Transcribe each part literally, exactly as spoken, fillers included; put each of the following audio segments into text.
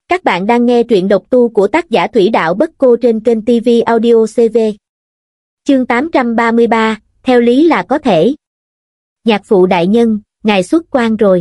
Các bạn đang nghe truyện độc tu của tác giả Thủy Đạo Bất Cô trên kênh ti vi Audio xê vê. Chương tám trăm ba mươi ba, theo lý là có thể. Nhạc phụ đại nhân, ngài xuất quan rồi.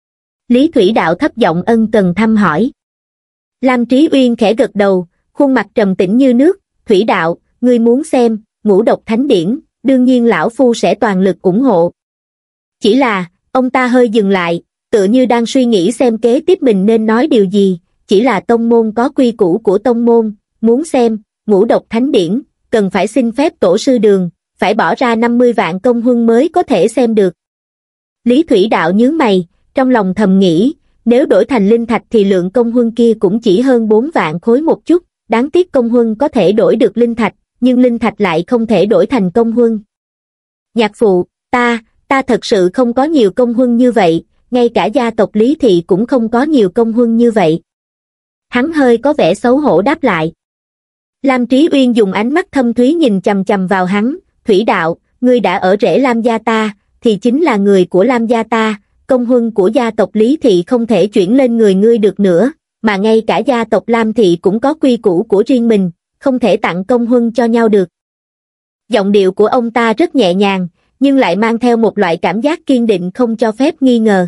Lý Thủy Đạo thấp giọng ân cần thăm hỏi. Lam Trí Uyên khẽ gật đầu, khuôn mặt trầm tĩnh như nước. Thủy Đạo, ngươi muốn xem Ngũ Độc Thánh Điển, đương nhiên lão phu sẽ toàn lực ủng hộ. Chỉ là, ông ta hơi dừng lại, tựa như đang suy nghĩ xem kế tiếp mình nên nói điều gì. Chỉ là tông môn có quy củ của tông môn, muốn xem Ngũ Độc Thánh Điển, cần phải xin phép tổ sư Đường, phải bỏ ra năm mươi vạn công huân mới có thể xem được. Lý Thủy Đạo nhướng mày, trong lòng thầm nghĩ, nếu đổi thành linh thạch thì lượng công huân kia cũng chỉ hơn bốn vạn khối một chút, đáng tiếc công huân có thể đổi được linh thạch, nhưng linh thạch lại không thể đổi thành công huân. Nhạc phụ, ta, ta thật sự không có nhiều công huân như vậy, ngay cả gia tộc Lý Thị cũng không có nhiều công huân như vậy. Hắn hơi có vẻ xấu hổ đáp lại. Lam Trí Uyên dùng ánh mắt thâm thúy nhìn chằm chằm vào hắn. Thủy Đạo, ngươi đã ở rễ Lam gia ta, thì chính là người của Lam gia ta, công huân của gia tộc Lý Thị không thể chuyển lên người ngươi được nữa, mà ngay cả gia tộc Lam Thị cũng có quy củ của riêng mình, không thể tặng công huân cho nhau được. Giọng điệu của ông ta rất nhẹ nhàng, nhưng lại mang theo một loại cảm giác kiên định không cho phép nghi ngờ.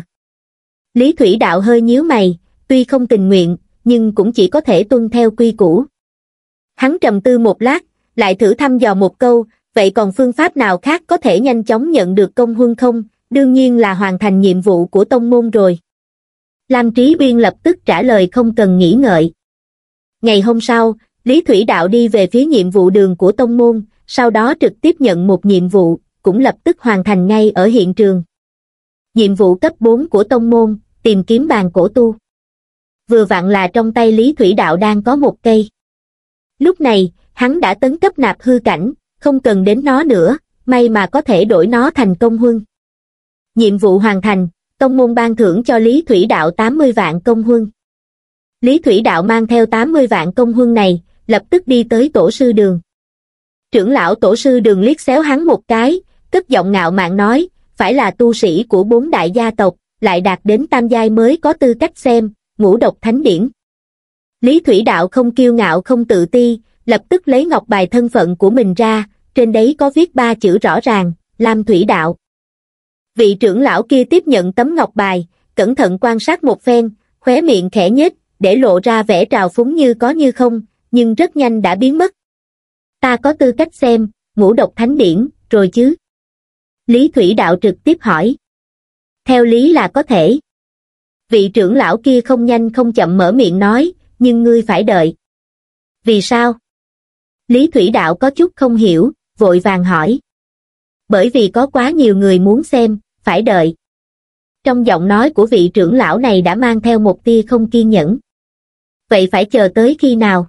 Lý Thủy Đạo hơi nhíu mày, tuy không tình nguyện, nhưng cũng chỉ có thể tuân theo quy củ. Hắn trầm tư một lát, lại thử thăm dò một câu, vậy còn phương pháp nào khác có thể nhanh chóng nhận được công huân không? Đương nhiên là hoàn thành nhiệm vụ của tông môn rồi. Lam Trí Uyên lập tức trả lời không cần nghĩ ngợi. Ngày hôm sau, Lý Thủy Đạo đi về phía nhiệm vụ đường của tông môn, sau đó trực tiếp nhận một nhiệm vụ, cũng lập tức hoàn thành ngay ở hiện trường. Nhiệm vụ cấp bốn của tông môn, tìm kiếm bàn cổ tu. Vừa vặn là trong tay Lý Thủy Đạo đang có một cây. Lúc này, hắn đã tấn cấp nạp hư cảnh, không cần đến nó nữa, may mà có thể đổi nó thành công huân. Nhiệm vụ hoàn thành, tông môn ban thưởng cho Lý Thủy Đạo tám mươi vạn công huân. Lý Thủy Đạo mang theo tám mươi vạn công huân này, lập tức đi tới tổ sư Đường. Trưởng lão tổ sư Đường liếc xéo hắn một cái, cất giọng ngạo mạn nói, phải là tu sĩ của bốn đại gia tộc, lại đạt đến tam giai mới có tư cách xem Ngũ Độc Thánh Điển. Lý Thủy Đạo không kiêu ngạo không tự ti, lập tức lấy ngọc bài thân phận của mình ra, trên đấy có viết ba chữ rõ ràng, Lam Thủy Đạo. Vị trưởng lão kia tiếp nhận tấm ngọc bài, cẩn thận quan sát một phen, khóe miệng khẽ nhếch, để lộ ra vẻ trào phúng như có như không, nhưng rất nhanh đã biến mất. Ta có tư cách xem Ngũ Độc Thánh Điển, rồi chứ? Lý Thủy Đạo trực tiếp hỏi. Theo lý là có thể. Vị trưởng lão kia không nhanh không chậm mở miệng nói, nhưng ngươi phải đợi. Vì sao? Lý Thủy Đạo có chút không hiểu, vội vàng hỏi. Bởi vì có quá nhiều người muốn xem, phải đợi. Trong giọng nói của vị trưởng lão này đã mang theo một tia không kiên nhẫn. Vậy phải chờ tới khi nào?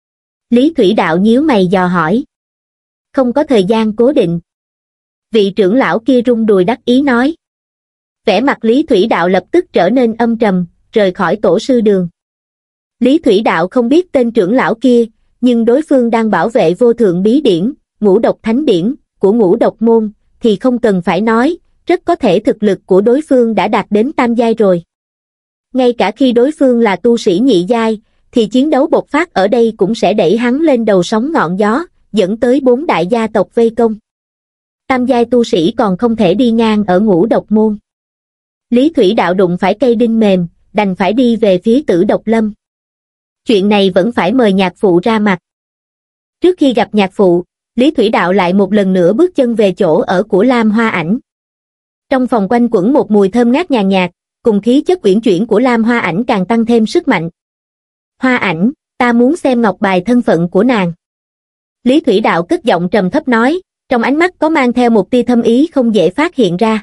Lý Thủy Đạo nhíu mày dò hỏi. Không có thời gian cố định. Vị trưởng lão kia rung đùi đắc ý nói. Vẻ mặt Lý Thủy Đạo lập tức trở nên âm trầm, rời khỏi tổ sư Đường. Lý Thủy Đạo không biết tên trưởng lão kia, nhưng đối phương đang bảo vệ vô thượng bí điển, Ngũ Độc Thánh Điển, của Ngũ Độc Môn, thì không cần phải nói, rất có thể thực lực của đối phương đã đạt đến tam giai rồi. Ngay cả khi đối phương là tu sĩ nhị giai, thì chiến đấu bộc phát ở đây cũng sẽ đẩy hắn lên đầu sóng ngọn gió, dẫn tới bốn đại gia tộc vây công. Tam giai tu sĩ còn không thể đi ngang ở Ngũ Độc Môn. Lý Thủy Đạo đụng phải cây đinh mềm, đành phải đi về phía Tử Độc Lâm. Chuyện này vẫn phải mời nhạc phụ ra mặt. Trước khi gặp nhạc phụ, Lý Thủy Đạo lại một lần nữa bước chân về chỗ ở của Lam Hoa Ảnh. Trong phòng quanh quẩn một mùi thơm ngát nhàn nhạt, cùng khí chất uyển chuyển của Lam Hoa Ảnh càng tăng thêm sức mạnh. Hoa Ảnh, ta muốn xem ngọc bài thân phận của nàng. Lý Thủy Đạo cất giọng trầm thấp nói, trong ánh mắt có mang theo một tia thâm ý không dễ phát hiện ra.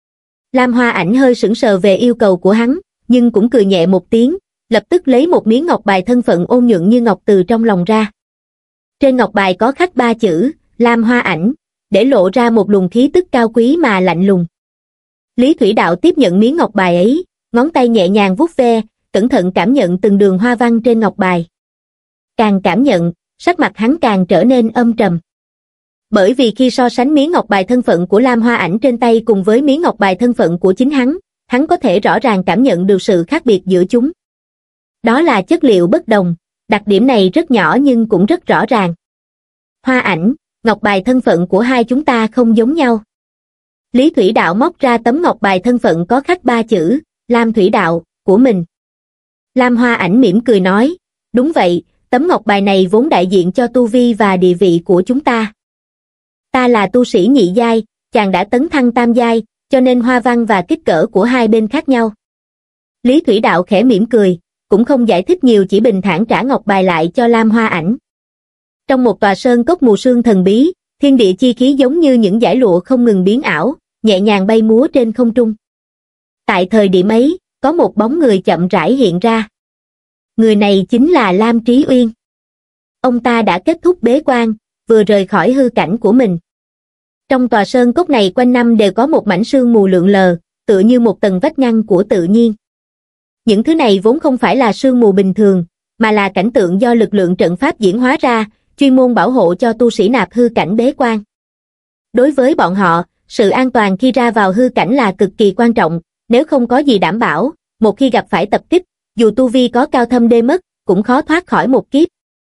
Lam Hoa Ảnh hơi sững sờ về yêu cầu của hắn, nhưng cũng cười nhẹ một tiếng, lập tức lấy một miếng ngọc bài thân phận ôn nhuận như ngọc từ trong lòng ra. Trên ngọc bài có khắc ba chữ, Lam Hoa Ảnh, để lộ ra một luồng khí tức cao quý mà lạnh lùng. Lý Thủy Đạo tiếp nhận miếng ngọc bài ấy, ngón tay nhẹ nhàng vuốt ve, cẩn thận cảm nhận từng đường hoa văn trên ngọc bài. Càng cảm nhận, sắc mặt hắn càng trở nên âm trầm. Bởi vì khi so sánh miếng ngọc bài thân phận của Lam Hoa Ảnh trên tay cùng với miếng ngọc bài thân phận của chính hắn, hắn có thể rõ ràng cảm nhận được sự khác biệt giữa chúng. Đó là chất liệu bất đồng, đặc điểm này rất nhỏ nhưng cũng rất rõ ràng. Hoa Ảnh, ngọc bài thân phận của hai chúng ta không giống nhau. Lý Thủy Đạo móc ra tấm ngọc bài thân phận có khắc ba chữ, Lam Thủy Đạo, của mình. Lam Hoa Ảnh mỉm cười nói, đúng vậy, tấm ngọc bài này vốn đại diện cho tu vi và địa vị của chúng ta. Ta là tu sĩ nhị giai, chàng đã tấn thăng tam giai, cho nên hoa văn và kích cỡ của hai bên khác nhau. Lý Thủy Đạo khẽ mỉm cười, cũng không giải thích nhiều, chỉ bình thản trả ngọc bài lại cho Lam Hoa Ảnh. Trong một tòa sơn cốc mù sương thần bí, thiên địa chi khí giống như những dải lụa không ngừng biến ảo, nhẹ nhàng bay múa trên không trung. Tại thời điểm ấy, có một bóng người chậm rãi hiện ra. Người này chính là Lam Trí Uyên. Ông ta đã kết thúc bế quan, vừa rời khỏi hư cảnh của mình. Trong tòa sơn cốc này quanh năm đều có một mảnh sương mù lượn lờ, tựa như một tầng vách ngăn của tự nhiên. Những thứ này vốn không phải là sương mù bình thường, mà là cảnh tượng do lực lượng trận pháp diễn hóa ra, chuyên môn bảo hộ cho tu sĩ nạp hư cảnh bế quan. Đối với bọn họ, sự an toàn khi ra vào hư cảnh là cực kỳ quan trọng, nếu không có gì đảm bảo, một khi gặp phải tập kích, dù tu vi có cao thâm đê mất, cũng khó thoát khỏi một kiếp.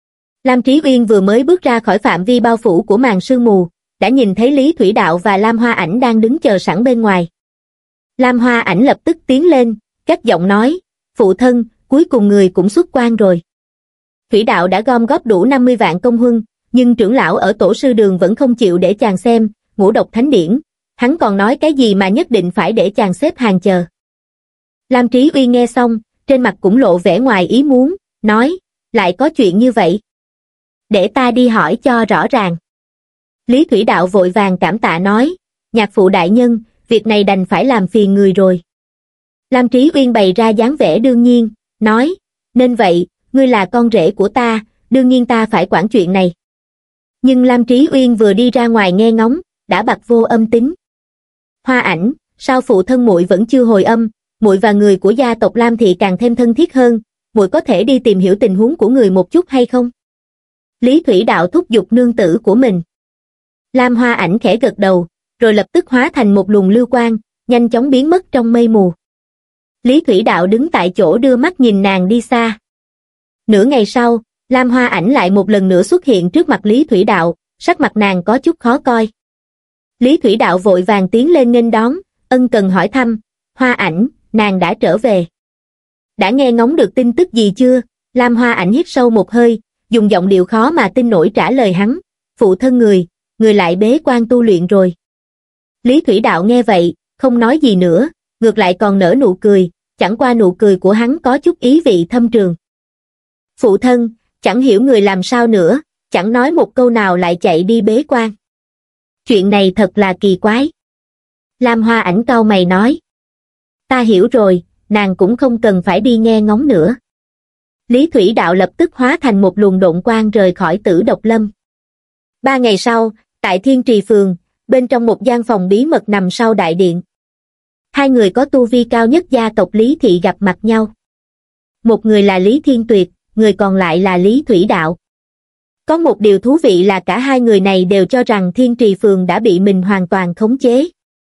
Lam Trí Uyên vừa mới bước ra khỏi phạm vi bao phủ của màn sương mù, đã nhìn thấy Lý Thủy Đạo và Lam Hoa Ảnh đang đứng chờ sẵn bên ngoài. Lam Hoa Ảnh lập tức tiến lên, cất giọng nói, phụ thân, cuối cùng người cũng xuất quan rồi. Thủy Đạo đã gom góp đủ năm mươi vạn công huân, nhưng trưởng lão ở tổ sư đường vẫn không chịu để chàng xem Ngũ Độc Thánh Điển, hắn còn nói cái gì mà nhất định phải để chàng xếp hàng chờ. Lam Trí Uyên nghe xong, trên mặt cũng lộ vẻ ngoài ý muốn, nói, lại có chuyện như vậy. Để ta đi hỏi cho rõ ràng. Lý Thủy Đạo vội vàng cảm tạ nói, nhạc phụ đại nhân, việc này đành phải làm phiền người rồi. Lam Trí Uyên bày ra dáng vẻ đương nhiên, nói, nên vậy, ngươi là con rể của ta, đương nhiên ta phải quản chuyện này. Nhưng Lam Trí Uyên vừa đi ra ngoài nghe ngóng, đã bặt vô âm tín. Hoa Ảnh, sao phụ thân muội vẫn chưa hồi âm, muội và người của gia tộc Lam thị càng thêm thân thiết hơn, muội có thể đi tìm hiểu tình huống của người một chút hay không? Lý Thủy Đạo thúc giục nương tử của mình. Lam Hoa Ảnh khẽ gật đầu, rồi lập tức hóa thành một luồng lưu quang, nhanh chóng biến mất trong mây mù. Lý Thủy Đạo đứng tại chỗ đưa mắt nhìn nàng đi xa. Nửa ngày sau, Lam Hoa Ảnh lại một lần nữa xuất hiện trước mặt Lý Thủy Đạo, sắc mặt nàng có chút khó coi. Lý Thủy Đạo vội vàng tiến lên nghênh đón, ân cần hỏi thăm, Hoa Ảnh, nàng đã trở về. Đã nghe ngóng được tin tức gì chưa? Lam Hoa Ảnh hít sâu một hơi, dùng giọng điệu khó mà tin nổi trả lời hắn, phụ thân người, người lại bế quan tu luyện rồi. Lý Thủy Đạo nghe vậy, không nói gì nữa, ngược lại còn nở nụ cười, chẳng qua nụ cười của hắn có chút ý vị thâm trường. Phụ thân, chẳng hiểu người làm sao nữa, chẳng nói một câu nào lại chạy đi bế quan. Chuyện này thật là kỳ quái. Lam Hoa Ảnh cau mày nói. Ta hiểu rồi, nàng cũng không cần phải đi nghe ngóng nữa. Lý Thủy Đạo lập tức hóa thành một luồng độn quang rời khỏi Tử Độc Lâm. Ba ngày sau, tại Thiên Trì Phường, bên trong một gian phòng bí mật nằm sau đại điện. Hai người có tu vi cao nhất gia tộc Lý Thị gặp mặt nhau. Một người là Lý Thiên Tuyệt, người còn lại là Lý Thủy Đạo. Có một điều thú vị là cả hai người này đều cho rằng Thiên Trì Phường đã bị mình hoàn toàn khống chế.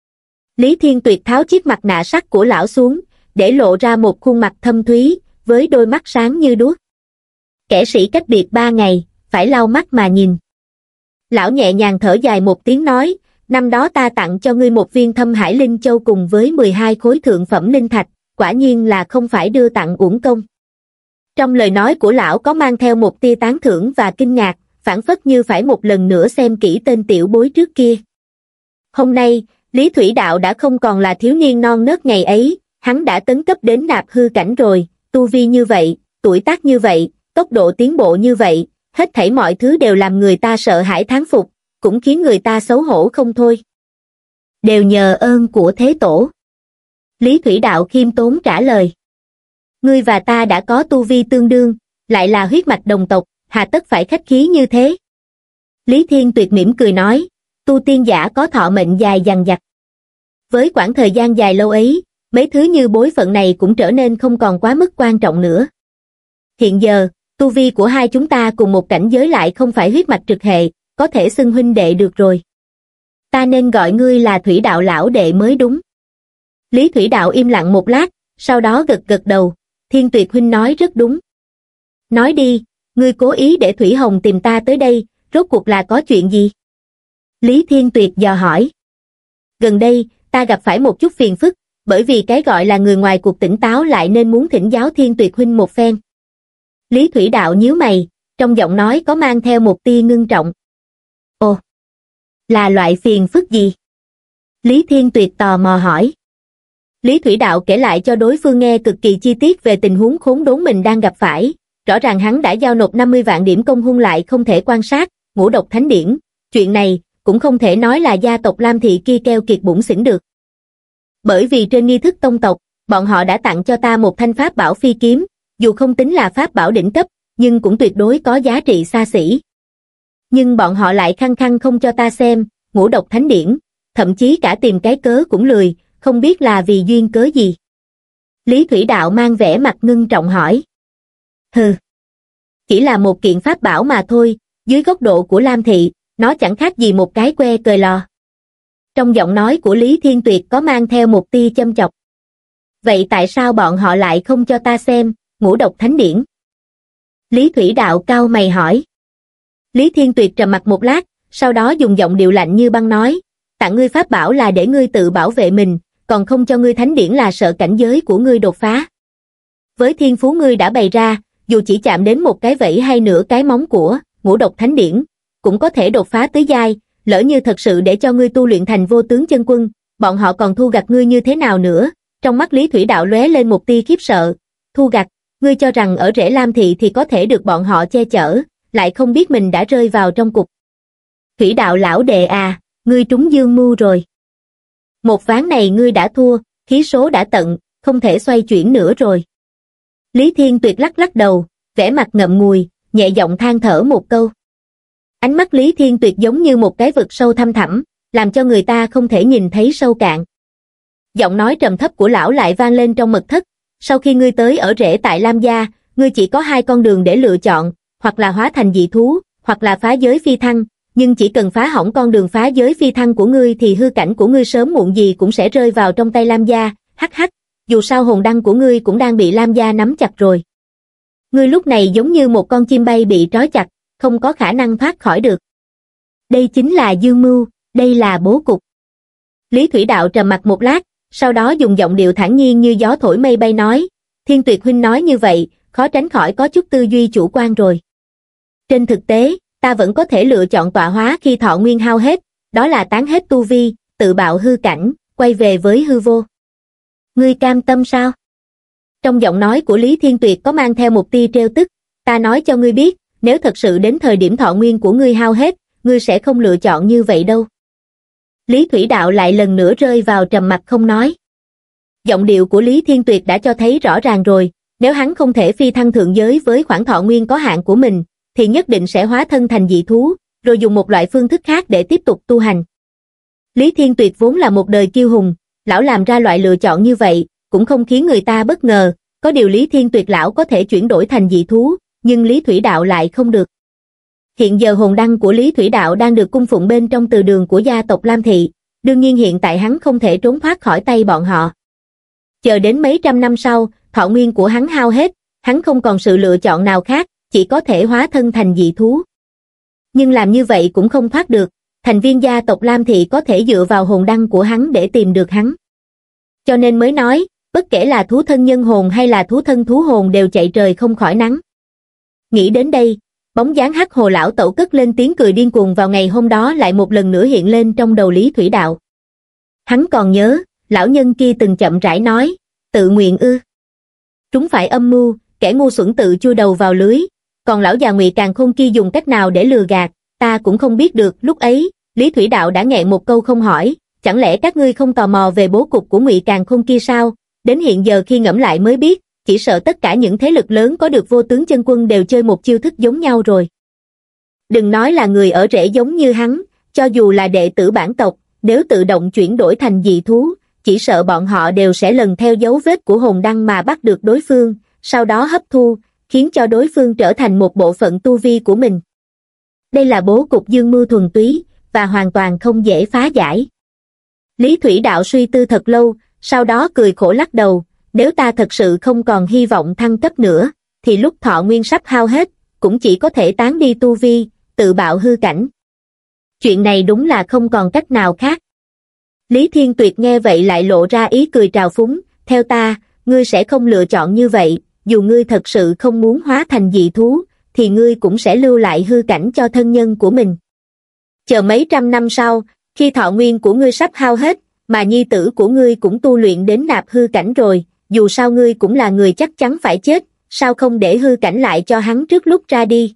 Lý Thiên Tuyệt tháo chiếc mặt nạ sắt của lão xuống, để lộ ra một khuôn mặt thâm thúy, với đôi mắt sáng như đuốc. Kẻ sĩ cách biệt ba ngày, phải lau mắt mà nhìn. Lão nhẹ nhàng thở dài một tiếng nói, năm đó ta tặng cho ngươi một viên Thâm Hải Linh Châu cùng với mười hai khối thượng phẩm linh thạch, quả nhiên là không phải đưa tặng uổng công. Trong lời nói của lão có mang theo một tia tán thưởng và kinh ngạc, phảng phất như phải một lần nữa xem kỹ tên tiểu bối trước kia. Hôm nay, Lý Thủy Đạo đã không còn là thiếu niên non nớt ngày ấy, hắn đã tấn cấp đến nạp hư cảnh rồi, tu vi như vậy, tuổi tác như vậy, tốc độ tiến bộ như vậy, hết thảy mọi thứ đều làm người ta sợ hãi thán phục, cũng khiến người ta xấu hổ không thôi. Đều nhờ ơn của Thế Tổ. Lý Thủy Đạo khiêm tốn trả lời. Ngươi và ta đã có tu vi tương đương, lại là huyết mạch đồng tộc, hà tất phải khách khí như thế. Lý Thiên Tuyệt mỉm cười nói, tu tiên giả có thọ mệnh dài dằng dặc. Với quãng thời gian dài lâu ấy, mấy thứ như bối phận này cũng trở nên không còn quá mức quan trọng nữa. Hiện giờ, tu vi của hai chúng ta cùng một cảnh giới lại không phải huyết mạch trực hệ, có thể xưng huynh đệ được rồi. Ta nên gọi ngươi là Thủy Đạo lão đệ mới đúng. Lý Thủy Đạo im lặng một lát, sau đó gật gật đầu, Thiên Tuyệt huynh nói rất đúng. Nói đi, ngươi cố ý để Thủy Hồng tìm ta tới đây, rốt cuộc là có chuyện gì? Lý Thiên Tuyệt dò hỏi. Gần đây, ta gặp phải một chút phiền phức, bởi vì cái gọi là người ngoài cuộc tỉnh táo lại nên muốn thỉnh giáo Thiên Tuyệt huynh một phen. Lý Thủy Đạo nhíu mày, trong giọng nói có mang theo một tia ngưng trọng. Ồ, là loại phiền phức gì? Lý Thiên Tuyệt tò mò hỏi. Lý Thủy Đạo kể lại cho đối phương nghe cực kỳ chi tiết về tình huống khốn đốn mình đang gặp phải, rõ ràng hắn đã giao nộp năm mươi vạn điểm công huân lại không thể quan sát, ngũ độc thánh điển, chuyện này cũng không thể nói là gia tộc Lam Thị kia keo kiệt bủn xỉn được. Bởi vì trên nghi thức tông tộc, bọn họ đã tặng cho ta một thanh pháp bảo phi kiếm, dù không tính là pháp bảo đỉnh cấp, nhưng cũng tuyệt đối có giá trị xa xỉ. Nhưng bọn họ lại khăng khăng không cho ta xem, ngũ độc thánh điển, thậm chí cả tìm cái cớ cũng lười, không biết là vì duyên cớ gì. Lý Thủy Đạo mang vẻ mặt ngưng trọng hỏi. Hừ, chỉ là một kiện pháp bảo mà thôi, dưới góc độ của Lam Thị, nó chẳng khác gì một cái que cời lò. Trong giọng nói của Lý Thiên Tuyệt có mang theo một tia châm chọc. Vậy tại sao bọn họ lại không cho ta xem, ngũ độc thánh điển? Lý Thủy Đạo cau mày hỏi. Lý Thiên Tuyệt trầm mặt một lát, sau đó dùng giọng điệu lạnh như băng nói, tặng ngươi pháp bảo là để ngươi tự bảo vệ mình, còn không cho ngươi thánh điển là sợ cảnh giới của ngươi đột phá. Với thiên phú ngươi đã bày ra, dù chỉ chạm đến một cái vẫy hay nửa cái móng của ngũ độc thánh điển, cũng có thể đột phá tới giai, lỡ như thật sự để cho ngươi tu luyện thành vô tướng chân quân, bọn họ còn thu gặt ngươi như thế nào nữa? Trong mắt Lý Thủy Đạo lóe lên một tia khiếp sợ. Thu gặt, ngươi cho rằng ở rễ Lam Thị thì có thể được bọn họ che chở, lại không biết mình đã rơi vào trong cục. Thủy Đạo lão đệ à, ngươi trúng dương mưu rồi. Một ván này ngươi đã thua, khí số đã tận, không thể xoay chuyển nữa rồi. Lý Thiên Tuyệt lắc lắc đầu, vẻ mặt ngậm ngùi, nhẹ giọng than thở một câu. Ánh mắt Lý Thiên Tuyệt giống như một cái vực sâu thăm thẳm, làm cho người ta không thể nhìn thấy sâu cạn. Giọng nói trầm thấp của lão lại vang lên trong mật thất, sau khi ngươi tới ở rễ tại Lam gia, ngươi chỉ có hai con đường để lựa chọn, hoặc là hóa thành dị thú, hoặc là phá giới phi thăng, nhưng chỉ cần phá hỏng con đường phá giới phi thăng của ngươi thì hư cảnh của ngươi sớm muộn gì cũng sẽ rơi vào trong tay Lam gia, hắc hắc, dù sao hồn đăng của ngươi cũng đang bị Lam gia nắm chặt rồi. Ngươi lúc này giống như một con chim bay bị trói chặt, không có khả năng thoát khỏi được. Đây chính là dương mưu, đây là bố cục. Lý Thủy Đạo trầm mặt một lát, sau đó dùng giọng điệu thản nhiên như gió thổi mây bay nói, Thiên Tuyệt huynh nói như vậy, khó tránh khỏi có chút tư duy chủ quan rồi. Trên thực tế, ta vẫn có thể lựa chọn tọa hóa khi thọ nguyên hao hết, đó là tán hết tu vi, tự bạo hư cảnh, quay về với hư vô. Ngươi cam tâm sao? Trong giọng nói của Lý Thiên Tuyệt có mang theo một tia trêu tức, ta nói cho ngươi biết, nếu thật sự đến thời điểm thọ nguyên của ngươi hao hết, ngươi sẽ không lựa chọn như vậy đâu. Lý Thủy Đạo lại lần nữa rơi vào trầm mặc không nói. Giọng điệu của Lý Thiên Tuyệt đã cho thấy rõ ràng rồi, nếu hắn không thể phi thăng thượng giới với khoảng thọ nguyên có hạn của mình, thì nhất định sẽ hóa thân thành dị thú, rồi dùng một loại phương thức khác để tiếp tục tu hành. Lý Thiên Tuyệt vốn là một đời kiêu hùng, lão làm ra loại lựa chọn như vậy, cũng không khiến người ta bất ngờ, có điều Lý Thiên Tuyệt lão có thể chuyển đổi thành dị thú, nhưng Lý Thủy Đạo lại không được. Hiện giờ hồn đăng của Lý Thủy Đạo đang được cung phụng bên trong từ đường của gia tộc Lam Thị, đương nhiên hiện tại hắn không thể trốn thoát khỏi tay bọn họ. Chờ đến mấy trăm năm sau, thọ nguyên của hắn hao hết, hắn không còn sự lựa chọn nào khác, chỉ có thể hóa thân thành dị thú. Nhưng làm như vậy cũng không thoát được, thành viên gia tộc Lam Thị có thể dựa vào hồn đăng của hắn để tìm được hắn. Cho nên mới nói, bất kể là thú thân nhân hồn hay là thú thân thú hồn đều chạy trời không khỏi nắng. Nghĩ đến đây, bóng dáng hắc hồ lão tẩu cất lên tiếng cười điên cuồng vào ngày hôm đó lại một lần nữa hiện lên trong đầu Lý Thủy Đạo. Hắn còn nhớ, lão nhân kia từng chậm rãi nói, tự nguyện ư. Trúng phải âm mưu, kẻ ngu xuẩn tự chui đầu vào lưới, còn lão già Ngụy Càn Khôn kia dùng cách nào để lừa gạt, ta cũng không biết được. Lúc ấy, Lý Thủy Đạo đã nghẹn một câu không hỏi, chẳng lẽ các ngươi không tò mò về bố cục của Ngụy Càn Khôn kia sao? Đến hiện giờ khi ngẫm lại mới biết, chỉ sợ tất cả những thế lực lớn có được vô tướng chân quân đều chơi một chiêu thức giống nhau rồi. Đừng nói là người ở rễ giống như hắn, cho dù là đệ tử bản tộc, nếu tự động chuyển đổi thành dị thú, chỉ sợ bọn họ đều sẽ lần theo dấu vết của hồn đăng mà bắt được đối phương, sau đó hấp thu, khiến cho đối phương trở thành một bộ phận tu vi của mình. Đây là bố cục dương mưu thuần túy, và hoàn toàn không dễ phá giải. Lý Thủy Đạo suy tư thật lâu, sau đó cười khổ lắc đầu, Nếu ta thật sự không còn hy vọng thăng cấp nữa, thì lúc thọ nguyên sắp hao hết, cũng chỉ có thể tán đi tu vi, tự bạo hư cảnh. Chuyện này đúng là không còn cách nào khác. Lý Thiên Tuyệt nghe vậy lại lộ ra ý cười trào phúng, theo ta, ngươi sẽ không lựa chọn như vậy, dù ngươi thật sự không muốn hóa thành dị thú, thì ngươi cũng sẽ lưu lại hư cảnh cho thân nhân của mình. Chờ mấy trăm năm sau, khi thọ nguyên của ngươi sắp hao hết, mà nhi tử của ngươi cũng tu luyện đến nạp hư cảnh rồi, dù sao ngươi cũng là người chắc chắn phải chết, sao không để hư cảnh lại cho hắn trước lúc ra đi.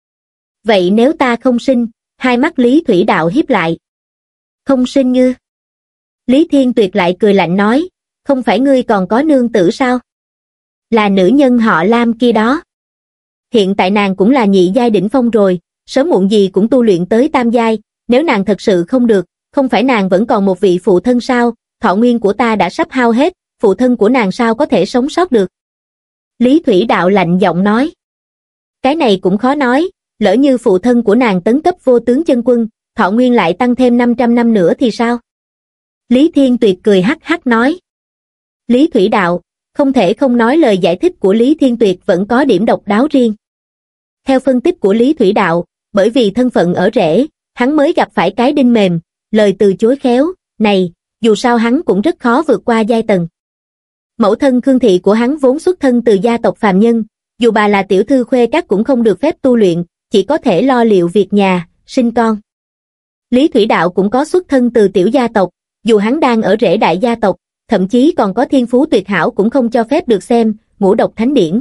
Vậy nếu ta không sinh, hai mắt Lý Thủy Đạo híp lại. Không sinh ngư? Lý Thiên Tuyệt lại cười lạnh nói, không phải ngươi còn có nương tử sao? Là nữ nhân họ Lam kia đó. Hiện tại nàng cũng là nhị giai đỉnh phong rồi, sớm muộn gì cũng tu luyện tới tam giai, nếu nàng thật sự không được, không phải nàng vẫn còn một vị phụ thân sao, thọ nguyên của ta đã sắp hao hết, phụ thân của nàng sao có thể sống sót được? Lý Thủy Đạo lạnh giọng nói. Cái này cũng khó nói, lỡ như phụ thân của nàng tấn cấp vô tướng chân quân, thọ nguyên lại tăng thêm năm trăm năm nữa thì sao? Lý Thiên Tuyệt cười hắc hắc nói. Lý Thủy Đạo, không thể không nói lời giải thích của Lý Thiên Tuyệt vẫn có điểm độc đáo riêng. Theo phân tích của Lý Thủy Đạo, bởi vì thân phận ở rễ, hắn mới gặp phải cái đinh mềm, lời từ chối khéo, này, dù sao hắn cũng rất khó vượt qua giai tầng. Mẫu thân Khương Thị của hắn vốn xuất thân từ gia tộc phàm nhân, dù bà là tiểu thư khuê các cũng không được phép tu luyện, chỉ có thể lo liệu việc nhà, sinh con. Lý Thủy Đạo cũng có xuất thân từ tiểu gia tộc, dù hắn đang ở rễ đại gia tộc, thậm chí còn có thiên phú tuyệt hảo cũng không cho phép được xem ngũ độc thánh điển.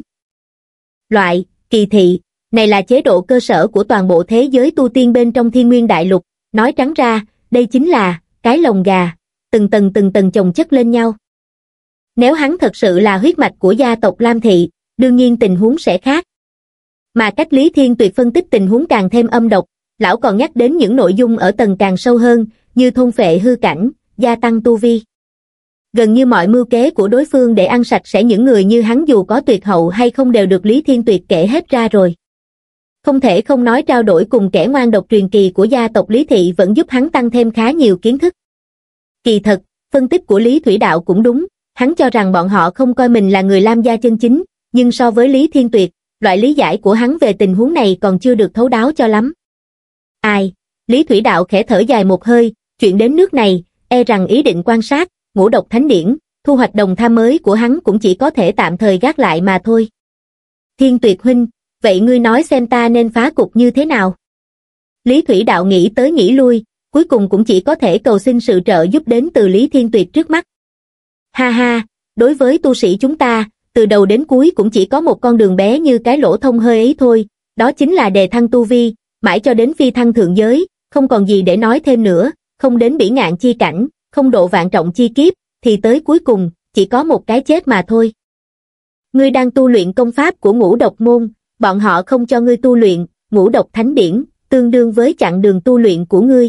Loại, kỳ thị, này là chế độ cơ sở của toàn bộ thế giới tu tiên bên trong Thiên Nguyên Đại Lục, nói trắng ra, đây chính là cái lồng gà, từng tầng từng tầng chồng chất lên nhau. Nếu hắn thật sự là huyết mạch của gia tộc Lam Thị, đương nhiên tình huống sẽ khác. Mà cách Lý Thiên Tuyệt phân tích tình huống càng thêm âm độc, lão còn nhắc đến những nội dung ở tầng càng sâu hơn, như thôn phệ hư cảnh, gia tăng tu vi. Gần như mọi mưu kế của đối phương để ăn sạch sẽ những người như hắn dù có tuyệt hậu hay không đều được Lý Thiên Tuyệt kể hết ra rồi. Không thể không nói trao đổi cùng kẻ ngoan độc truyền kỳ của gia tộc Lý Thị vẫn giúp hắn tăng thêm khá nhiều kiến thức. Kỳ thật, phân tích của Lý Thủy Đạo cũng đúng, hắn cho rằng bọn họ không coi mình là người Lam gia chân chính, nhưng so với Lý Thiên Tuyệt, loại lý giải của hắn về tình huống này còn chưa được thấu đáo cho lắm. Ai? Lý Thủy Đạo khẽ thở dài một hơi, chuyện đến nước này, e rằng ý định quan sát, ngũ độc thánh điển, thu hoạch đồng tham mới của hắn cũng chỉ có thể tạm thời gác lại mà thôi. Thiên Tuyệt huynh, vậy ngươi nói xem ta nên phá cục như thế nào? Lý Thủy Đạo nghĩ tới nghĩ lui, cuối cùng cũng chỉ có thể cầu xin sự trợ giúp đến từ Lý Thiên Tuyệt trước mắt. Ha ha, đối với tu sĩ chúng ta, từ đầu đến cuối cũng chỉ có một con đường bé như cái lỗ thông hơi ấy thôi, đó chính là đề thăng tu vi, mãi cho đến phi thăng thượng giới, không còn gì để nói thêm nữa, không đến bỉ ngạn chi cảnh, không độ vạn trọng chi kiếp, thì tới cuối cùng, chỉ có một cái chết mà thôi. Ngươi đang tu luyện công pháp của ngũ độc môn, bọn họ không cho ngươi tu luyện, ngũ độc thánh điển, tương đương với chặng đường tu luyện của ngươi.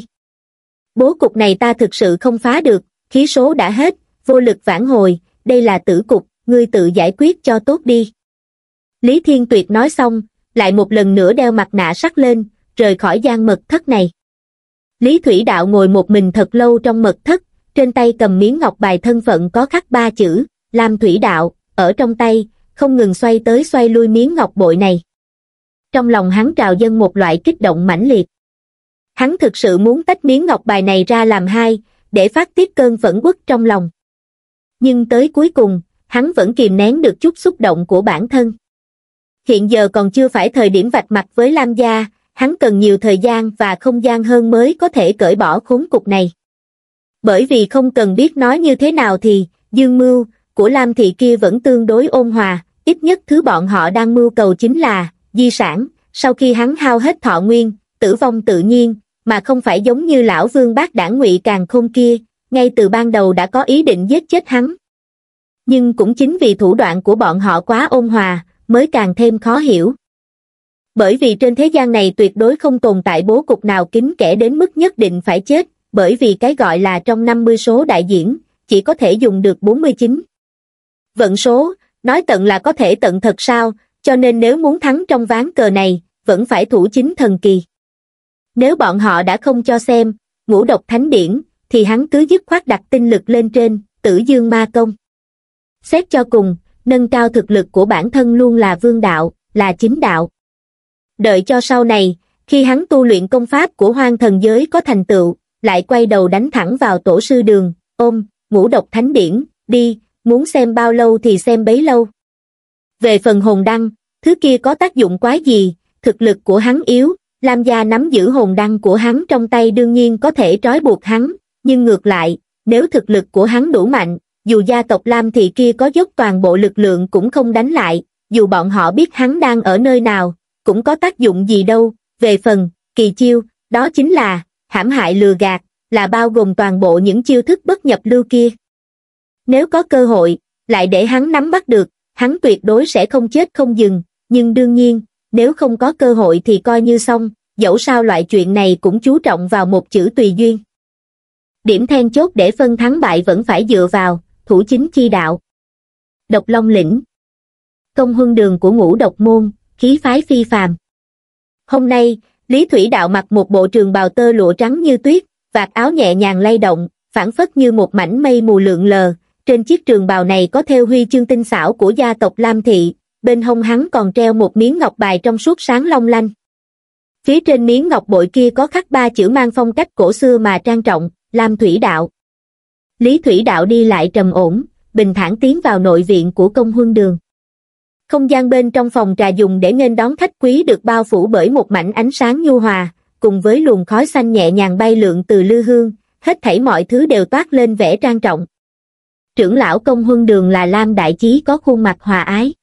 Bố cục này ta thực sự không phá được, khí số đã hết, vô lực vãn hồi, đây là tử cục, ngươi tự giải quyết cho tốt đi. Lý Thiên Tuyệt nói xong, lại một lần nữa đeo mặt nạ sắt lên, rời khỏi gian mật thất này. Lý Thủy Đạo ngồi một mình thật lâu trong mật thất, trên tay cầm miếng ngọc bài thân phận có khắc ba chữ, Lam Thủy Đạo, ở trong tay, không ngừng xoay tới xoay lui miếng ngọc bội này. Trong lòng hắn trào dâng một loại kích động mãnh liệt. Hắn thực sự muốn tách miếng ngọc bài này ra làm hai, để phát tiết cơn phẫn uất trong lòng. Nhưng tới cuối cùng, hắn vẫn kìm nén được chút xúc động của bản thân. Hiện giờ còn chưa phải thời điểm vạch mặt với Lam gia, hắn cần nhiều thời gian và không gian hơn mới có thể cởi bỏ khốn cục này. Bởi vì không cần biết nói như thế nào thì, dương mưu của Lam thị kia vẫn tương đối ôn hòa, ít nhất thứ bọn họ đang mưu cầu chính là di sản, sau khi hắn hao hết thọ nguyên, tử vong tự nhiên, mà không phải giống như lão vương bác đảng Ngụy Càn Khôn kia, ngay từ ban đầu đã có ý định giết chết hắn. Nhưng cũng chính vì thủ đoạn của bọn họ quá ôn hòa, mới càng thêm khó hiểu. Bởi vì trên thế gian này tuyệt đối không tồn tại bố cục nào kín kẽ đến mức nhất định phải chết, bởi vì cái gọi là trong năm mươi số đại diễn, chỉ có thể dùng được bốn mươi chín. Vận số, nói tận là có thể tận thật sao, cho nên nếu muốn thắng trong ván cờ này, vẫn phải thủ chính thần kỳ. Nếu bọn họ đã không cho xem, ngũ độc thánh điển, thì hắn cứ dứt khoát đặt tinh lực lên trên, tử dương ma công. Xét cho cùng, nâng cao thực lực của bản thân luôn là vương đạo, là chính đạo. Đợi cho sau này, khi hắn tu luyện công pháp của hoang thần giới có thành tựu, lại quay đầu đánh thẳng vào tổ sư đường, ôm, ngũ độc thánh điển, đi, muốn xem bao lâu thì xem bấy lâu. Về phần hồn đăng, thứ kia có tác dụng quái gì, thực lực của hắn yếu, Lam gia nắm giữ hồn đăng của hắn trong tay đương nhiên có thể trói buộc hắn, nhưng ngược lại, nếu thực lực của hắn đủ mạnh, dù gia tộc Lam Thị kia có dốc toàn bộ lực lượng cũng không đánh lại, dù bọn họ biết hắn đang ở nơi nào, cũng có tác dụng gì đâu. Về phần kỳ chiêu, đó chính là hãm hại lừa gạt, là bao gồm toàn bộ những chiêu thức bất nhập lưu kia. Nếu có cơ hội, lại để hắn nắm bắt được, hắn tuyệt đối sẽ không chết không dừng, nhưng đương nhiên, nếu không có cơ hội thì coi như xong, dẫu sao loại chuyện này cũng chú trọng vào một chữ tùy duyên. Điểm then chốt để phân thắng bại vẫn phải dựa vào thủ chính chi đạo. Độc Long lĩnh, công huân đường của Ngũ Độc môn, khí phái phi phàm. Hôm nay, Lý Thủy Đạo mặc một bộ trường bào tơ lụa trắng như tuyết, vạt áo nhẹ nhàng lay động, phảng phất như một mảnh mây mù lượn lờ. Trên chiếc trường bào này có thêu huy chương tinh xảo của gia tộc Lam Thị, bên hông hắn còn treo một miếng ngọc bài trong suốt sáng long lanh. Phía trên miếng ngọc bội kia có khắc ba chữ mang phong cách cổ xưa mà trang trọng, Lam Thủy Đạo. Lý Thủy Đạo đi lại trầm ổn, bình thản tiến vào nội viện của công huân đường. Không gian bên trong phòng trà dùng để nghênh đón khách quý được bao phủ bởi một mảnh ánh sáng nhu hòa, cùng với luồng khói xanh nhẹ nhàng bay lượn từ lư hương, hết thảy mọi thứ đều toát lên vẻ trang trọng. Trưởng lão công huân đường là Lam Đại Chí có khuôn mặt hòa ái.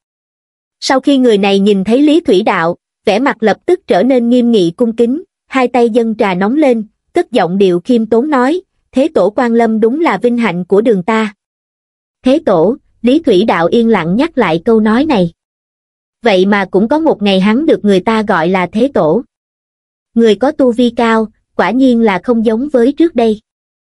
Sau khi người này nhìn thấy Lý Thủy Đạo, vẻ mặt lập tức trở nên nghiêm nghị cung kính, hai tay dâng trà nóng lên, cất giọng điệu khiêm tốn nói, thế tổ quan lâm đúng là vinh hạnh của đường ta. Thế tổ, Lý Thủy Đạo yên lặng nhắc lại câu nói này. Vậy mà cũng có một ngày hắn được người ta gọi là thế tổ. Người có tu vi cao, quả nhiên là không giống với trước đây.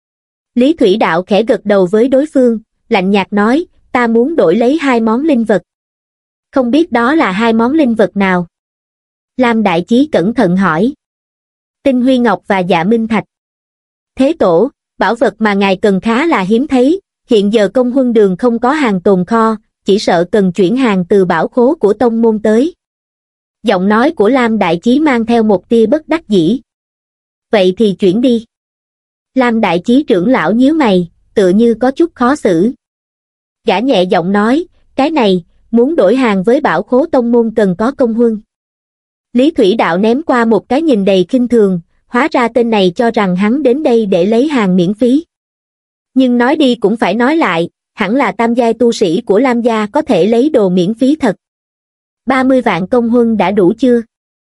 Lý Thủy Đạo khẽ gật đầu với đối phương, lạnh nhạt nói, ta muốn đổi lấy hai món linh vật. Không biết đó là hai món linh vật nào? Lam Đại Chí cẩn thận hỏi. Tinh Huy Ngọc và Dạ Minh Thạch. Thế tổ, bảo vật mà ngài cần khá là hiếm thấy, hiện giờ công huân đường không có hàng tồn kho, chỉ sợ cần chuyển hàng từ bảo khố của tông môn tới. Giọng nói của Lam Đại Chí mang theo một tia bất đắc dĩ. Vậy thì chuyển đi. Lam Đại Chí trưởng lão nhíu mày, tựa như có chút khó xử. Gã nhẹ giọng nói, cái này, muốn đổi hàng với bảo khố tông môn cần có công huân. Lý Thủy Đạo ném qua một cái nhìn đầy khinh thường, hóa ra tên này cho rằng hắn đến đây để lấy hàng miễn phí. Nhưng nói đi cũng phải nói lại, hẳn là tam giai tu sĩ của Lam gia có thể lấy đồ miễn phí thật. ba mươi vạn công huân đã đủ chưa?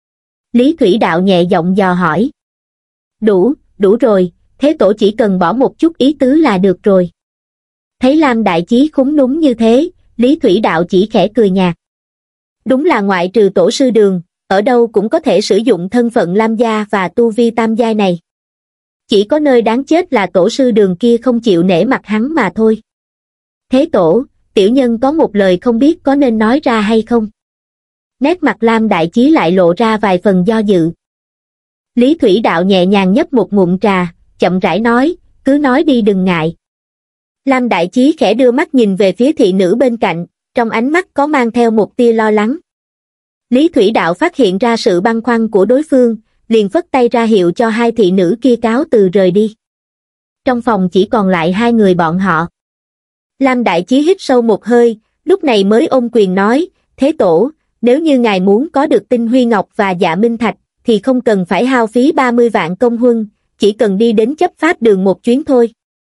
Lý Thủy Đạo nhẹ giọng dò hỏi. Đủ, đủ rồi, thế tổ chỉ cần bỏ một chút ý tứ là được rồi. Thấy Lam Đại Chí khúm núm như thế, Lý Thủy Đạo chỉ khẽ cười nhạt. Đúng là ngoại trừ tổ sư đường, ở đâu cũng có thể sử dụng thân phận Lam gia và tu vi tam giai này. Chỉ có nơi đáng chết là tổ sư đường kia không chịu nể mặt hắn mà thôi. Thế tổ, tiểu nhân có một lời không biết có nên nói ra hay không? Nét mặt Lam Đại Chí lại lộ ra vài phần do dự. Lý Thủy Đạo nhẹ nhàng nhấp một ngụm trà, chậm rãi nói, cứ nói đi đừng ngại. Lam Đại Chí khẽ đưa mắt nhìn về phía thị nữ bên cạnh, trong ánh mắt có mang theo một tia lo lắng. Lý Thủy Đạo phát hiện ra sự băn khoăn của đối phương, liền phất tay ra hiệu cho hai thị nữ kia cáo từ rời đi. Trong phòng chỉ còn lại hai người bọn họ. Lam Đại Chí hít sâu một hơi, lúc này mới ôm quyền nói, thế tổ, nếu như ngài muốn có được Tinh Huy Ngọc và Dạ Minh Thạch, thì không cần phải hao phí ba mươi vạn công huân, chỉ cần đi đến chấp pháp đường một chuyến thôi.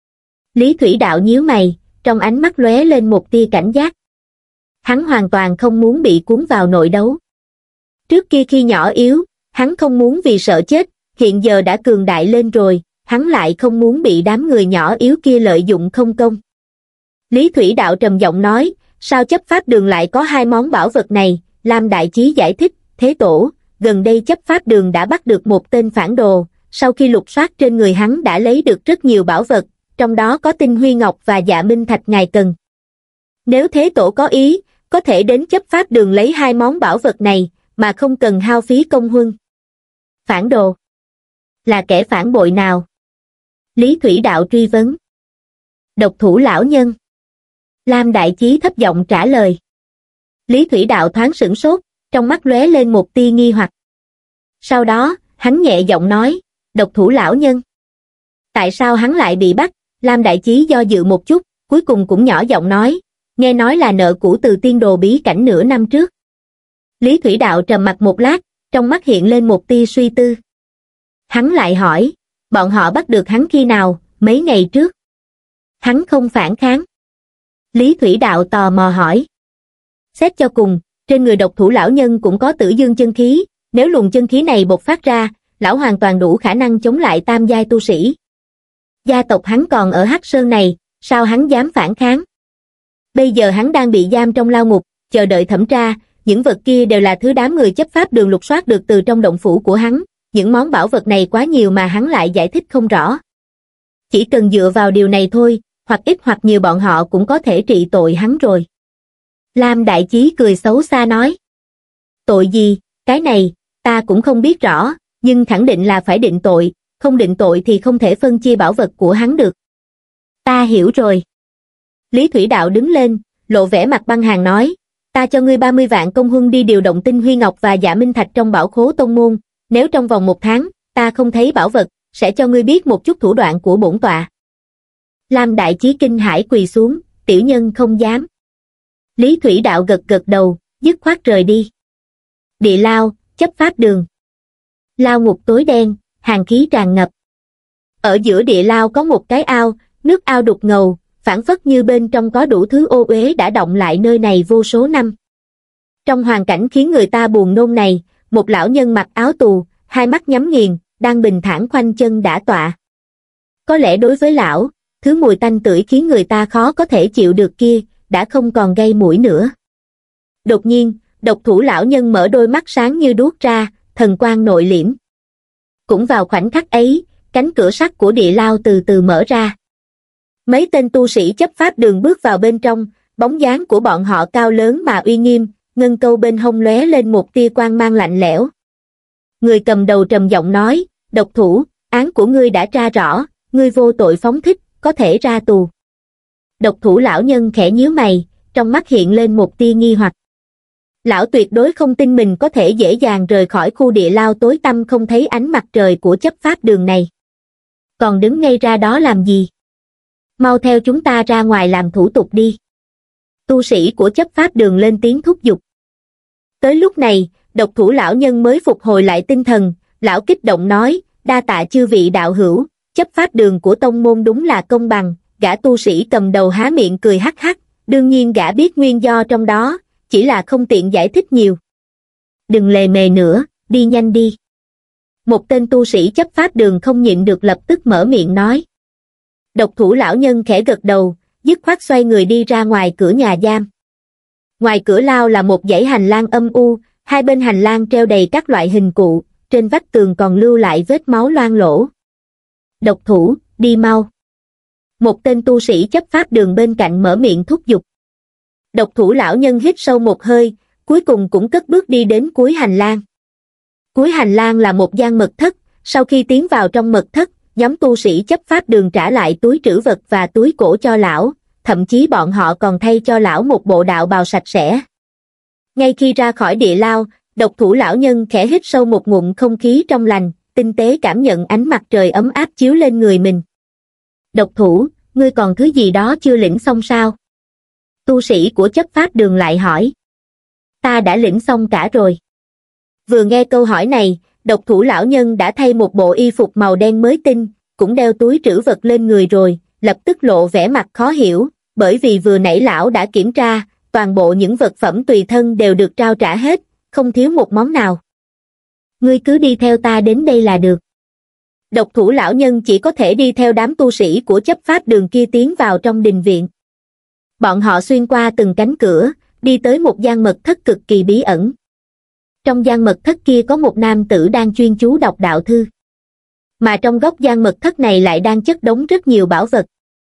Lý Thủy Đạo nhíu mày, trong ánh mắt lóe lên một tia cảnh giác. Hắn hoàn toàn không muốn bị cuốn vào nội đấu. Trước kia khi nhỏ yếu, hắn không muốn vì sợ chết, hiện giờ đã cường đại lên rồi, hắn lại không muốn bị đám người nhỏ yếu kia lợi dụng không công. Lý Thủy Đạo trầm giọng nói, sao chấp pháp đường lại có hai món bảo vật này? Lam Đại Chí giải thích, thế tổ, gần đây chấp pháp đường đã bắt được một tên phản đồ, sau khi lục soát trên người hắn đã lấy được rất nhiều bảo vật, trong đó có Tinh Huy Ngọc và Dạ Minh Thạch ngài cần. Nếu thế tổ có ý, có thể đến chấp pháp đường lấy hai món bảo vật này, mà không cần hao phí công huân. Phản đồ? Là kẻ phản bội nào? Lý Thủy Đạo truy vấn. Độc thủ lão nhân. Lam Đại Chí thấp giọng trả lời. Lý Thủy Đạo thoáng sửng sốt, trong mắt lóe lên một tia nghi hoặc. Sau đó, hắn nhẹ giọng nói, độc thủ lão nhân. Tại sao hắn lại bị bắt? Lam Đại Chí do dự một chút, cuối cùng cũng nhỏ giọng nói, nghe nói là nợ cũ từ tiên đồ bí cảnh nửa năm trước. Lý Thủy Đạo trầm mặc một lát, trong mắt hiện lên một tia suy tư. Hắn lại hỏi, bọn họ bắt được hắn khi nào? Mấy ngày trước. Hắn không phản kháng. Lý Thủy Đạo tò mò hỏi. Xét cho cùng, trên người độc thủ lão nhân cũng có tử dương chân khí, nếu luồng chân khí này bộc phát ra, lão hoàn toàn đủ khả năng chống lại tam giai tu sĩ. Gia tộc hắn còn ở Hắc Sơn này, sao hắn dám phản kháng? Bây giờ hắn đang bị giam trong lao ngục, chờ đợi thẩm tra, những vật kia đều là thứ đám người chấp pháp đường lục soát được từ trong động phủ của hắn, những món bảo vật này quá nhiều mà hắn lại giải thích không rõ. Chỉ cần dựa vào điều này thôi, hoặc ít hoặc nhiều bọn họ cũng có thể trị tội hắn rồi. Lam Đại Chí cười xấu xa nói. Tội gì, cái này, ta cũng không biết rõ, nhưng khẳng định là phải định tội, không định tội thì không thể phân chia bảo vật của hắn được. Ta hiểu rồi. Lý Thủy Đạo đứng lên, lộ vẻ mặt băng hàn nói, ta cho ngươi ba mươi vạn công huân đi điều động tinh huy ngọc và dạ minh thạch trong bảo khố tông môn, nếu trong vòng một tháng, ta không thấy bảo vật, sẽ cho ngươi biết một chút thủ đoạn của bổn tọa. Lam Đại Chí kinh hãi quỳ xuống, tiểu nhân không dám. Lý Thủy Đạo gật gật đầu, dứt khoát rời đi. Địa lao, chấp pháp đường. Lao ngục tối đen, hàn khí tràn ngập. Ở giữa địa lao có một cái ao, nước ao đục ngầu, phảng phất như bên trong có đủ thứ ô uế đã đọng lại nơi này vô số năm. Trong hoàn cảnh khiến người ta buồn nôn này, một lão nhân mặc áo tù, hai mắt nhắm nghiền, đang bình thản khoanh chân đả tọa. Có lẽ đối với lão, thứ mùi tanh tưởi khiến người ta khó có thể chịu được kia, đã không còn gây mũi nữa. Đột nhiên, độc thủ lão nhân mở đôi mắt sáng như đuốc ra, thần quang nội liễm. Cũng vào khoảnh khắc ấy, cánh cửa sắt của địa lao từ từ mở ra. Mấy tên tu sĩ chấp pháp đường bước vào bên trong, bóng dáng của bọn họ cao lớn mà uy nghiêm, ngân câu bên hông lóe lên một tia quang mang lạnh lẽo. Người cầm đầu trầm giọng nói, độc thủ, án của ngươi đã tra rõ, ngươi vô tội phóng thích, có thể ra tù. Độc thủ lão nhân khẽ nhíu mày, trong mắt hiện lên một tia nghi hoặc. Lão tuyệt đối không tin mình có thể dễ dàng rời khỏi khu địa lao tối tăm không thấy ánh mặt trời của chấp pháp đường này. Còn đứng ngay ra đó làm gì? Mau theo chúng ta ra ngoài làm thủ tục đi. Tu sĩ của chấp pháp đường lên tiếng thúc giục. Tới lúc này, độc thủ lão nhân mới phục hồi lại tinh thần, lão kích động nói, đa tạ chư vị đạo hữu, chấp pháp đường của tông môn đúng là công bằng. Gã tu sĩ cầm đầu há miệng cười hắc hắc, đương nhiên gã biết nguyên do trong đó, chỉ là không tiện giải thích nhiều. Đừng lề mề nữa, đi nhanh đi. Một tên tu sĩ chấp pháp đường không nhịn được lập tức mở miệng nói. Độc thủ lão nhân khẽ gật đầu, dứt khoát xoay người đi ra ngoài cửa nhà giam. Ngoài cửa lao là một dãy hành lang âm u, hai bên hành lang treo đầy các loại hình cụ, trên vách tường còn lưu lại vết máu loang lỗ. Độc thủ, đi mau. Một tên tu sĩ chấp pháp đường bên cạnh mở miệng thúc giục. Độc thủ lão nhân hít sâu một hơi, cuối cùng cũng cất bước đi đến cuối hành lang. Cuối hành lang là một gian mật thất, sau khi tiến vào trong mật thất, nhóm tu sĩ chấp pháp đường trả lại túi trữ vật và túi cổ cho lão, thậm chí bọn họ còn thay cho lão một bộ đạo bào sạch sẽ. Ngay khi ra khỏi địa lao, độc thủ lão nhân khẽ hít sâu một ngụm không khí trong lành, tinh tế cảm nhận ánh mặt trời ấm áp chiếu lên người mình. Độc thủ, ngươi còn thứ gì đó chưa lĩnh xong sao? Tu sĩ của chấp pháp đường lại hỏi. Ta đã lĩnh xong cả rồi. Vừa nghe câu hỏi này, độc thủ lão nhân đã thay một bộ y phục màu đen mới tinh, cũng đeo túi trữ vật lên người rồi, lập tức lộ vẻ mặt khó hiểu, bởi vì vừa nãy lão đã kiểm tra, toàn bộ những vật phẩm tùy thân đều được trao trả hết, không thiếu một món nào. Ngươi cứ đi theo ta đến đây là được. Độc thủ lão nhân chỉ có thể đi theo đám tu sĩ của chấp pháp đường kia tiến vào trong đình viện. Bọn họ xuyên qua từng cánh cửa, đi tới một gian mật thất cực kỳ bí ẩn. Trong gian mật thất kia có một nam tử đang chuyên chú đọc đạo thư. Mà trong góc gian mật thất này lại đang chất đống rất nhiều bảo vật.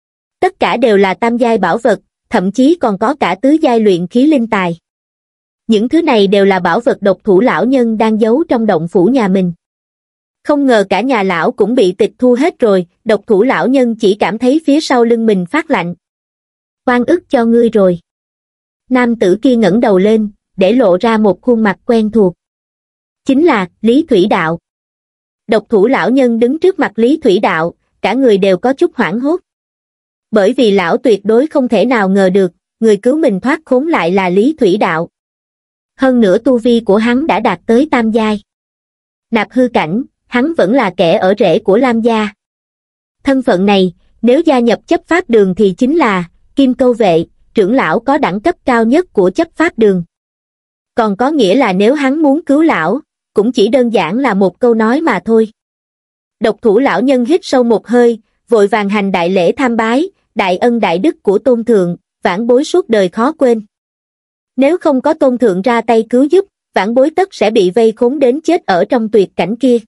Tất cả đều là tam giai bảo vật, thậm chí còn có cả tứ giai luyện khí linh tài. Những thứ này đều là bảo vật độc thủ lão nhân đang giấu trong động phủ nhà mình. Không ngờ cả nhà lão cũng bị tịch thu hết rồi, độc thủ lão nhân chỉ cảm thấy phía sau lưng mình phát lạnh. Oan ức cho ngươi rồi. Nam tử kia ngẩng đầu lên, để lộ ra một khuôn mặt quen thuộc. Chính là Lý Thủy Đạo. Độc thủ lão nhân đứng trước mặt Lý Thủy Đạo, cả người đều có chút hoảng hốt. Bởi vì lão tuyệt đối không thể nào ngờ được, người cứu mình thoát khốn lại là Lý Thủy Đạo. Hơn nữa tu vi của hắn đã đạt tới tam giai. Nạp hư cảnh, hắn vẫn là kẻ ở rễ của Lam gia. Thân phận này, nếu gia nhập chấp pháp đường thì chính là Kim Câu Vệ, trưởng lão có đẳng cấp cao nhất của chấp pháp đường. Còn có nghĩa là nếu hắn muốn cứu lão, cũng chỉ đơn giản là một câu nói mà thôi. Độc thủ lão nhân hít sâu một hơi, vội vàng hành đại lễ tham bái, đại ân đại đức của tôn thượng, vãn bối suốt đời khó quên. Nếu không có tôn thượng ra tay cứu giúp, vãn bối tất sẽ bị vây khốn đến chết ở trong tuyệt cảnh kia.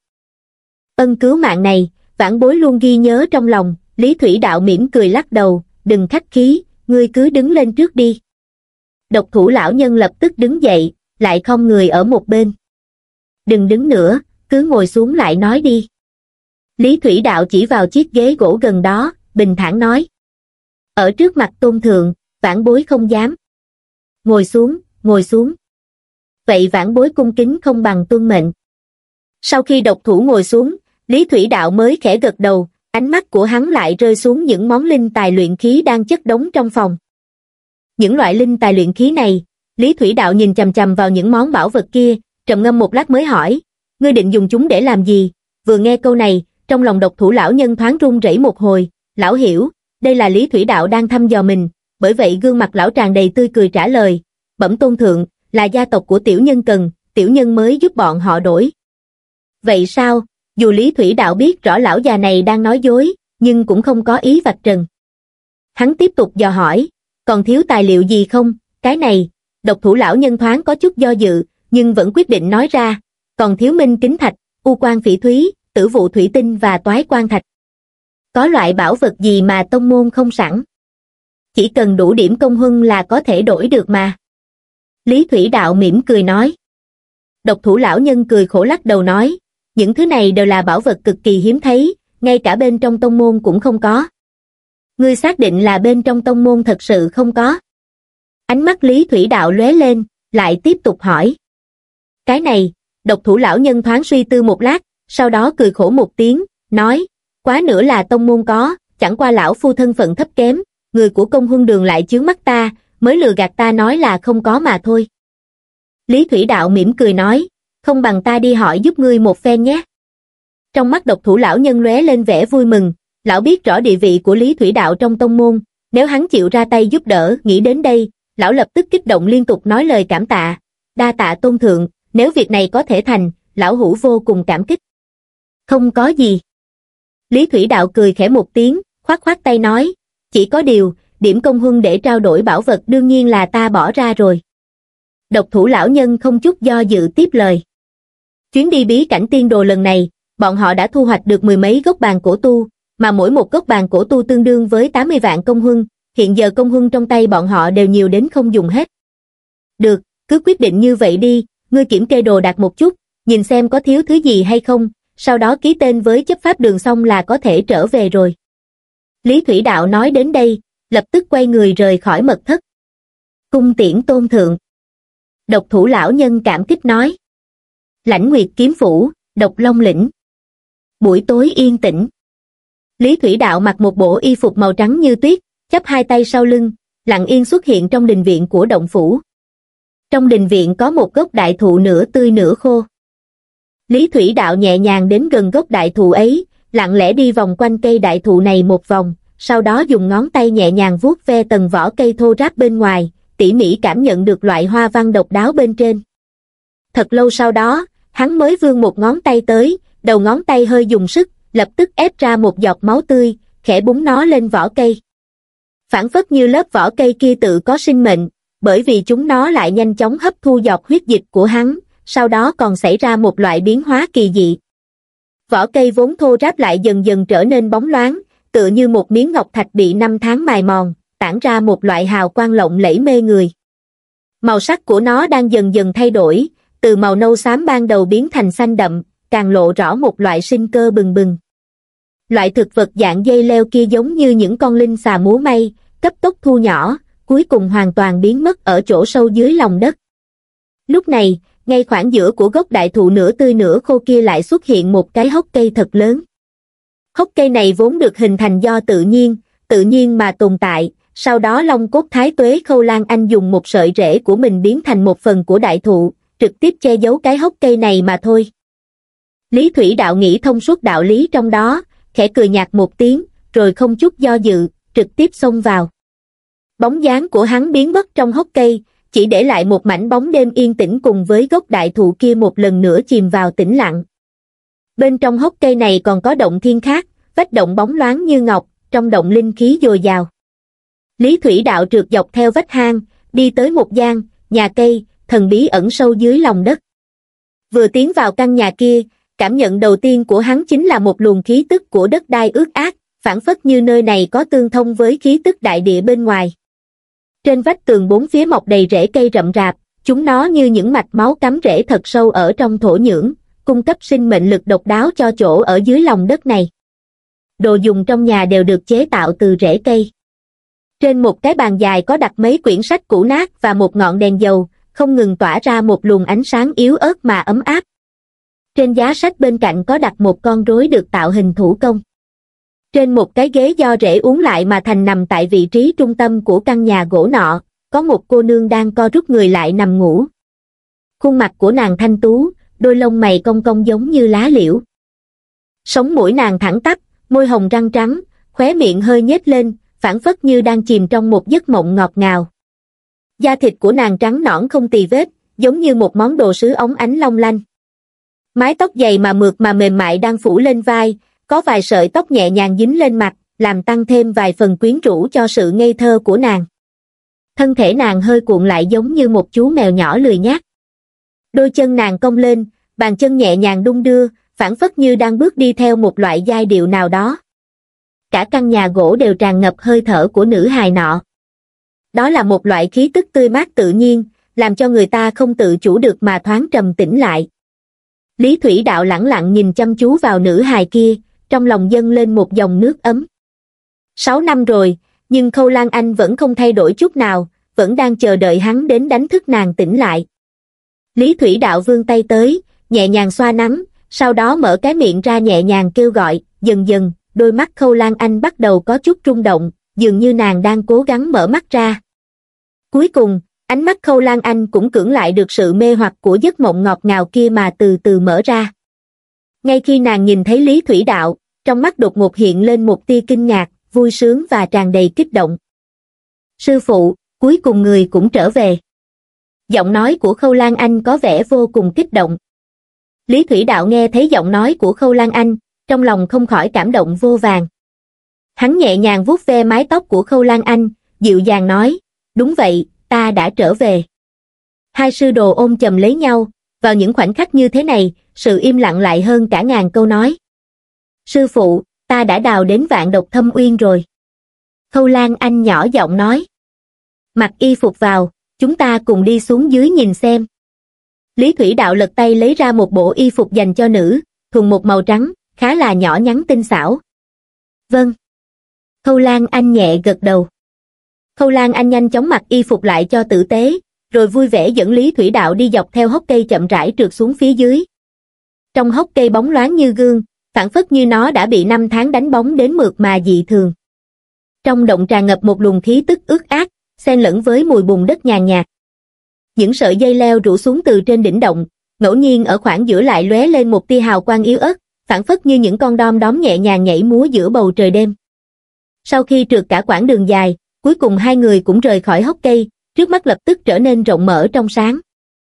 Ân cứu mạng này, vãn bối luôn ghi nhớ trong lòng. Lý Thủy Đạo mỉm cười lắc đầu, đừng khách khí, ngươi cứ đứng lên trước đi. Độc thủ lão nhân lập tức đứng dậy, lại khom người ở một bên. Đừng đứng nữa, cứ ngồi xuống lại nói đi. Lý Thủy Đạo chỉ vào chiếc ghế gỗ gần đó, bình thản nói. Ở trước mặt tôn thượng, vãn bối không dám. Ngồi xuống, ngồi xuống. Vậy vãn bối cung kính không bằng tuân mệnh. Sau khi độc thủ ngồi xuống, Lý Thủy Đạo mới khẽ gật đầu, ánh mắt của hắn lại rơi xuống những món linh tài luyện khí đang chất đống trong phòng. Những loại linh tài luyện khí này, Lý Thủy Đạo nhìn chằm chằm vào những món bảo vật kia, trầm ngâm một lát mới hỏi, ngươi định dùng chúng để làm gì? Vừa nghe câu này, trong lòng độc thủ lão nhân thoáng run rẩy một hồi, lão hiểu, đây là Lý Thủy Đạo đang thăm dò mình, bởi vậy gương mặt lão tràn đầy tươi cười trả lời, bẩm tôn thượng, là gia tộc của tiểu nhân cần, tiểu nhân mới giúp bọn họ đổi. Vậy sao? Dù Lý Thủy Đạo biết rõ lão già này đang nói dối, nhưng cũng không có ý vạch trần. Hắn tiếp tục dò hỏi, còn thiếu tài liệu gì không? Cái này, độc thủ lão nhân thoáng có chút do dự, nhưng vẫn quyết định nói ra, còn thiếu minh kính thạch, u quan phỉ thúy, tử vụ thủy tinh và toái quan thạch. Có loại bảo vật gì mà tông môn không sẵn? Chỉ cần đủ điểm công huân là có thể đổi được mà. Lý Thủy Đạo mỉm cười nói. Độc thủ lão nhân cười khổ lắc đầu nói, những thứ này đều là bảo vật cực kỳ hiếm thấy, ngay cả bên trong tông môn cũng không có. Ngươi xác định là bên trong tông môn thật sự không có? Ánh mắt Lý Thủy Đạo lóe lên, lại tiếp tục hỏi. Cái này, độc thủ lão nhân thoáng suy tư một lát, sau đó cười khổ một tiếng, nói, quá nữa là tông môn có, chẳng qua lão phu thân phận thấp kém, người của công huân đường lại chướng mắt ta, mới lừa gạt ta nói là không có mà thôi. Lý Thủy Đạo mỉm cười nói, không bằng ta đi hỏi giúp ngươi một phen nhé. Trong mắt độc thủ lão nhân lóe lên vẻ vui mừng, lão biết rõ địa vị của Lý Thủy Đạo trong tông môn, nếu hắn chịu ra tay giúp đỡ, nghĩ đến đây, lão lập tức kích động liên tục nói lời cảm tạ, đa tạ tôn thượng, nếu việc này có thể thành, lão hữu vô cùng cảm kích. Không có gì. Lý Thủy Đạo cười khẽ một tiếng, khoát khoát tay nói, chỉ có điều, điểm công huân để trao đổi bảo vật đương nhiên là ta bỏ ra rồi. Độc thủ lão nhân không chút do dự tiếp lời. Chuyến đi bí cảnh tiên đồ lần này, bọn họ đã thu hoạch được mười mấy gốc bàn cổ tu, mà mỗi một gốc bàn cổ tu tương đương với tám mươi vạn công huân, hiện giờ công huân trong tay bọn họ đều nhiều đến không dùng hết. Được, cứ quyết định như vậy đi, ngươi kiểm kê đồ đạc một chút, nhìn xem có thiếu thứ gì hay không, sau đó ký tên với chấp pháp đường xong là có thể trở về rồi. Lý Thủy Đạo nói đến đây, lập tức quay người rời khỏi mật thất. Cung tiễn tôn thượng. Độc thủ lão nhân cảm kích nói. Lãnh Nguyệt kiếm phủ, Độc Long lĩnh. Buổi tối yên tĩnh. Lý Thủy Đạo mặc một bộ y phục màu trắng như tuyết, chắp hai tay sau lưng, lặng yên xuất hiện trong đình viện của động phủ. Trong đình viện có một gốc đại thụ nửa tươi nửa khô. Lý Thủy Đạo nhẹ nhàng đến gần gốc đại thụ ấy, lặng lẽ đi vòng quanh cây đại thụ này một vòng, sau đó dùng ngón tay nhẹ nhàng vuốt ve tầng vỏ cây thô ráp bên ngoài, tỉ mỉ cảm nhận được loại hoa văn độc đáo bên trên. Thật lâu sau đó, hắn mới vươn một ngón tay tới, đầu ngón tay hơi dùng sức, lập tức ép ra một giọt máu tươi, khẽ búng nó lên vỏ cây. Phảng phất như lớp vỏ cây kia tự có sinh mệnh, bởi vì chúng nó lại nhanh chóng hấp thu giọt huyết dịch của hắn, sau đó còn xảy ra một loại biến hóa kỳ dị. Vỏ cây vốn thô ráp lại dần dần trở nên bóng loáng, tựa như một miếng ngọc thạch bị năm tháng mài mòn, tản ra một loại hào quang lộng lẫy mê người. Màu sắc của nó đang dần dần thay đổi, từ màu nâu xám ban đầu biến thành xanh đậm, càng lộ rõ một loại sinh cơ bừng bừng. Loại thực vật dạng dây leo kia giống như những con linh xà múa may, cấp tốc thu nhỏ, cuối cùng hoàn toàn biến mất ở chỗ sâu dưới lòng đất. Lúc này, ngay khoảng giữa của gốc đại thụ nửa tươi nửa khô kia lại xuất hiện một cái hốc cây thật lớn. Hốc cây này vốn được hình thành do tự nhiên, tự nhiên mà tồn tại, sau đó Long Cốt Thái Tuế Khâu Lan Anh dùng một sợi rễ của mình biến thành một phần của đại thụ, trực tiếp che giấu cái hốc cây này mà thôi. Lý Thủy Đạo nghĩ thông suốt đạo lý trong đó, khẽ cười nhạt một tiếng, rồi không chút do dự, trực tiếp xông vào. Bóng dáng của hắn biến mất trong hốc cây, chỉ để lại một mảnh bóng đêm yên tĩnh cùng với gốc đại thụ kia một lần nữa chìm vào tĩnh lặng. Bên trong hốc cây này còn có động thiên khác, vách động bóng loáng như ngọc, trong động linh khí dồi dào. Lý Thủy Đạo trượt dọc theo vách hang, đi tới một gian, nhà cây, thần bí ẩn sâu dưới lòng đất. Vừa tiến vào căn nhà kia, cảm nhận đầu tiên của hắn chính là một luồng khí tức của đất đai ướt át, phảng phất như nơi này có tương thông với khí tức đại địa bên ngoài. Trên vách tường bốn phía mọc đầy rễ cây rậm rạp, chúng nó như những mạch máu cắm rễ thật sâu ở trong thổ nhưỡng, cung cấp sinh mệnh lực độc đáo cho chỗ ở dưới lòng đất này. Đồ dùng trong nhà đều được chế tạo từ rễ cây. Trên một cái bàn dài có đặt mấy quyển sách cũ nát và một ngọn đèn dầu, không ngừng tỏa ra một luồng ánh sáng yếu ớt mà ấm áp. Trên giá sách bên cạnh có đặt một con rối được tạo hình thủ công. Trên một cái ghế do rễ uốn lại mà thành nằm tại vị trí trung tâm của căn nhà gỗ nọ, có một cô nương đang co rút người lại nằm ngủ. Khuôn mặt của nàng thanh tú, đôi lông mày cong cong giống như lá liễu. Sống mũi nàng thẳng tắp, môi hồng răng trắng, khóe miệng hơi nhếch lên, phảng phất như đang chìm trong một giấc mộng ngọt ngào. Da thịt của nàng trắng nõn không tì vết, giống như một món đồ sứ óng ánh long lanh. Mái tóc dày mà mượt mà mềm mại đang phủ lên vai, có vài sợi tóc nhẹ nhàng dính lên mặt, làm tăng thêm vài phần quyến rũ cho sự ngây thơ của nàng. Thân thể nàng hơi cuộn lại giống như một chú mèo nhỏ lười nhác. Đôi chân nàng cong lên, bàn chân nhẹ nhàng đung đưa, phảng phất như đang bước đi theo một loại giai điệu nào đó. Cả căn nhà gỗ đều tràn ngập hơi thở của nữ hài nọ. Đó là một loại khí tức tươi mát tự nhiên, làm cho người ta không tự chủ được mà thoáng trầm tĩnh lại. Lý Thủy Đạo lẳng lặng nhìn chăm chú vào nữ hài kia, trong lòng dâng lên một dòng nước ấm. Sáu năm rồi, nhưng Khâu Lan Anh vẫn không thay đổi chút nào, vẫn đang chờ đợi hắn đến đánh thức nàng tỉnh lại. Lý Thủy Đạo vươn tay tới, nhẹ nhàng xoa nắn, sau đó mở cái miệng ra nhẹ nhàng kêu gọi, dần dần, đôi mắt Khâu Lan Anh bắt đầu có chút rung động, dường như nàng đang cố gắng mở mắt ra. Cuối cùng, ánh mắt Khâu Lan Anh cũng cưỡng lại được sự mê hoặc của giấc mộng ngọt ngào kia mà từ từ mở ra. Ngay khi nàng nhìn thấy Lý Thủy Đạo, trong mắt đột ngột hiện lên một tia kinh ngạc, vui sướng và tràn đầy kích động. Sư phụ, cuối cùng người cũng trở về. Giọng nói của Khâu Lan Anh có vẻ vô cùng kích động. Lý Thủy Đạo nghe thấy giọng nói của Khâu Lan Anh, trong lòng không khỏi cảm động vô vàn. Hắn nhẹ nhàng vuốt ve mái tóc của Khâu Lan Anh, dịu dàng nói, đúng vậy, ta đã trở về. Hai sư đồ ôm chầm lấy nhau, vào những khoảnh khắc như thế này, sự im lặng lại hơn cả ngàn câu nói. Sư phụ, ta đã đào đến Vạn Độc Thâm Uyên rồi. Khâu Lan Anh nhỏ giọng nói. Mặc y phục vào, chúng ta cùng đi xuống dưới nhìn xem. Lý Thủy Đạo lật tay lấy ra một bộ y phục dành cho nữ, thuần một màu trắng, khá là nhỏ nhắn tinh xảo. Vâng. Khâu Lan Anh nhẹ gật đầu. Khâu Lan Anh nhanh chóng mặc y phục lại cho tử tế, rồi vui vẻ dẫn Lý Thủy Đạo đi dọc theo hốc cây chậm rãi trượt xuống phía dưới. Trong hốc cây bóng loáng như gương, phảng phất như nó đã bị năm tháng đánh bóng đến mượt mà dị thường. Trong động tràn ngập một luồng khí tức ướt át, xen lẫn với mùi bùn đất nhàn nhạt. Những sợi dây leo rủ xuống từ trên đỉnh động, ngẫu nhiên ở khoảng giữa lại lóe lên một tia hào quang yếu ớt, phảng phất như những con đom đóm nhẹ nhàng nhảy múa giữa bầu trời đêm. Sau khi trượt cả quãng đường dài, cuối cùng hai người cũng rời khỏi hốc cây, trước mắt lập tức trở nên rộng mở trong sáng.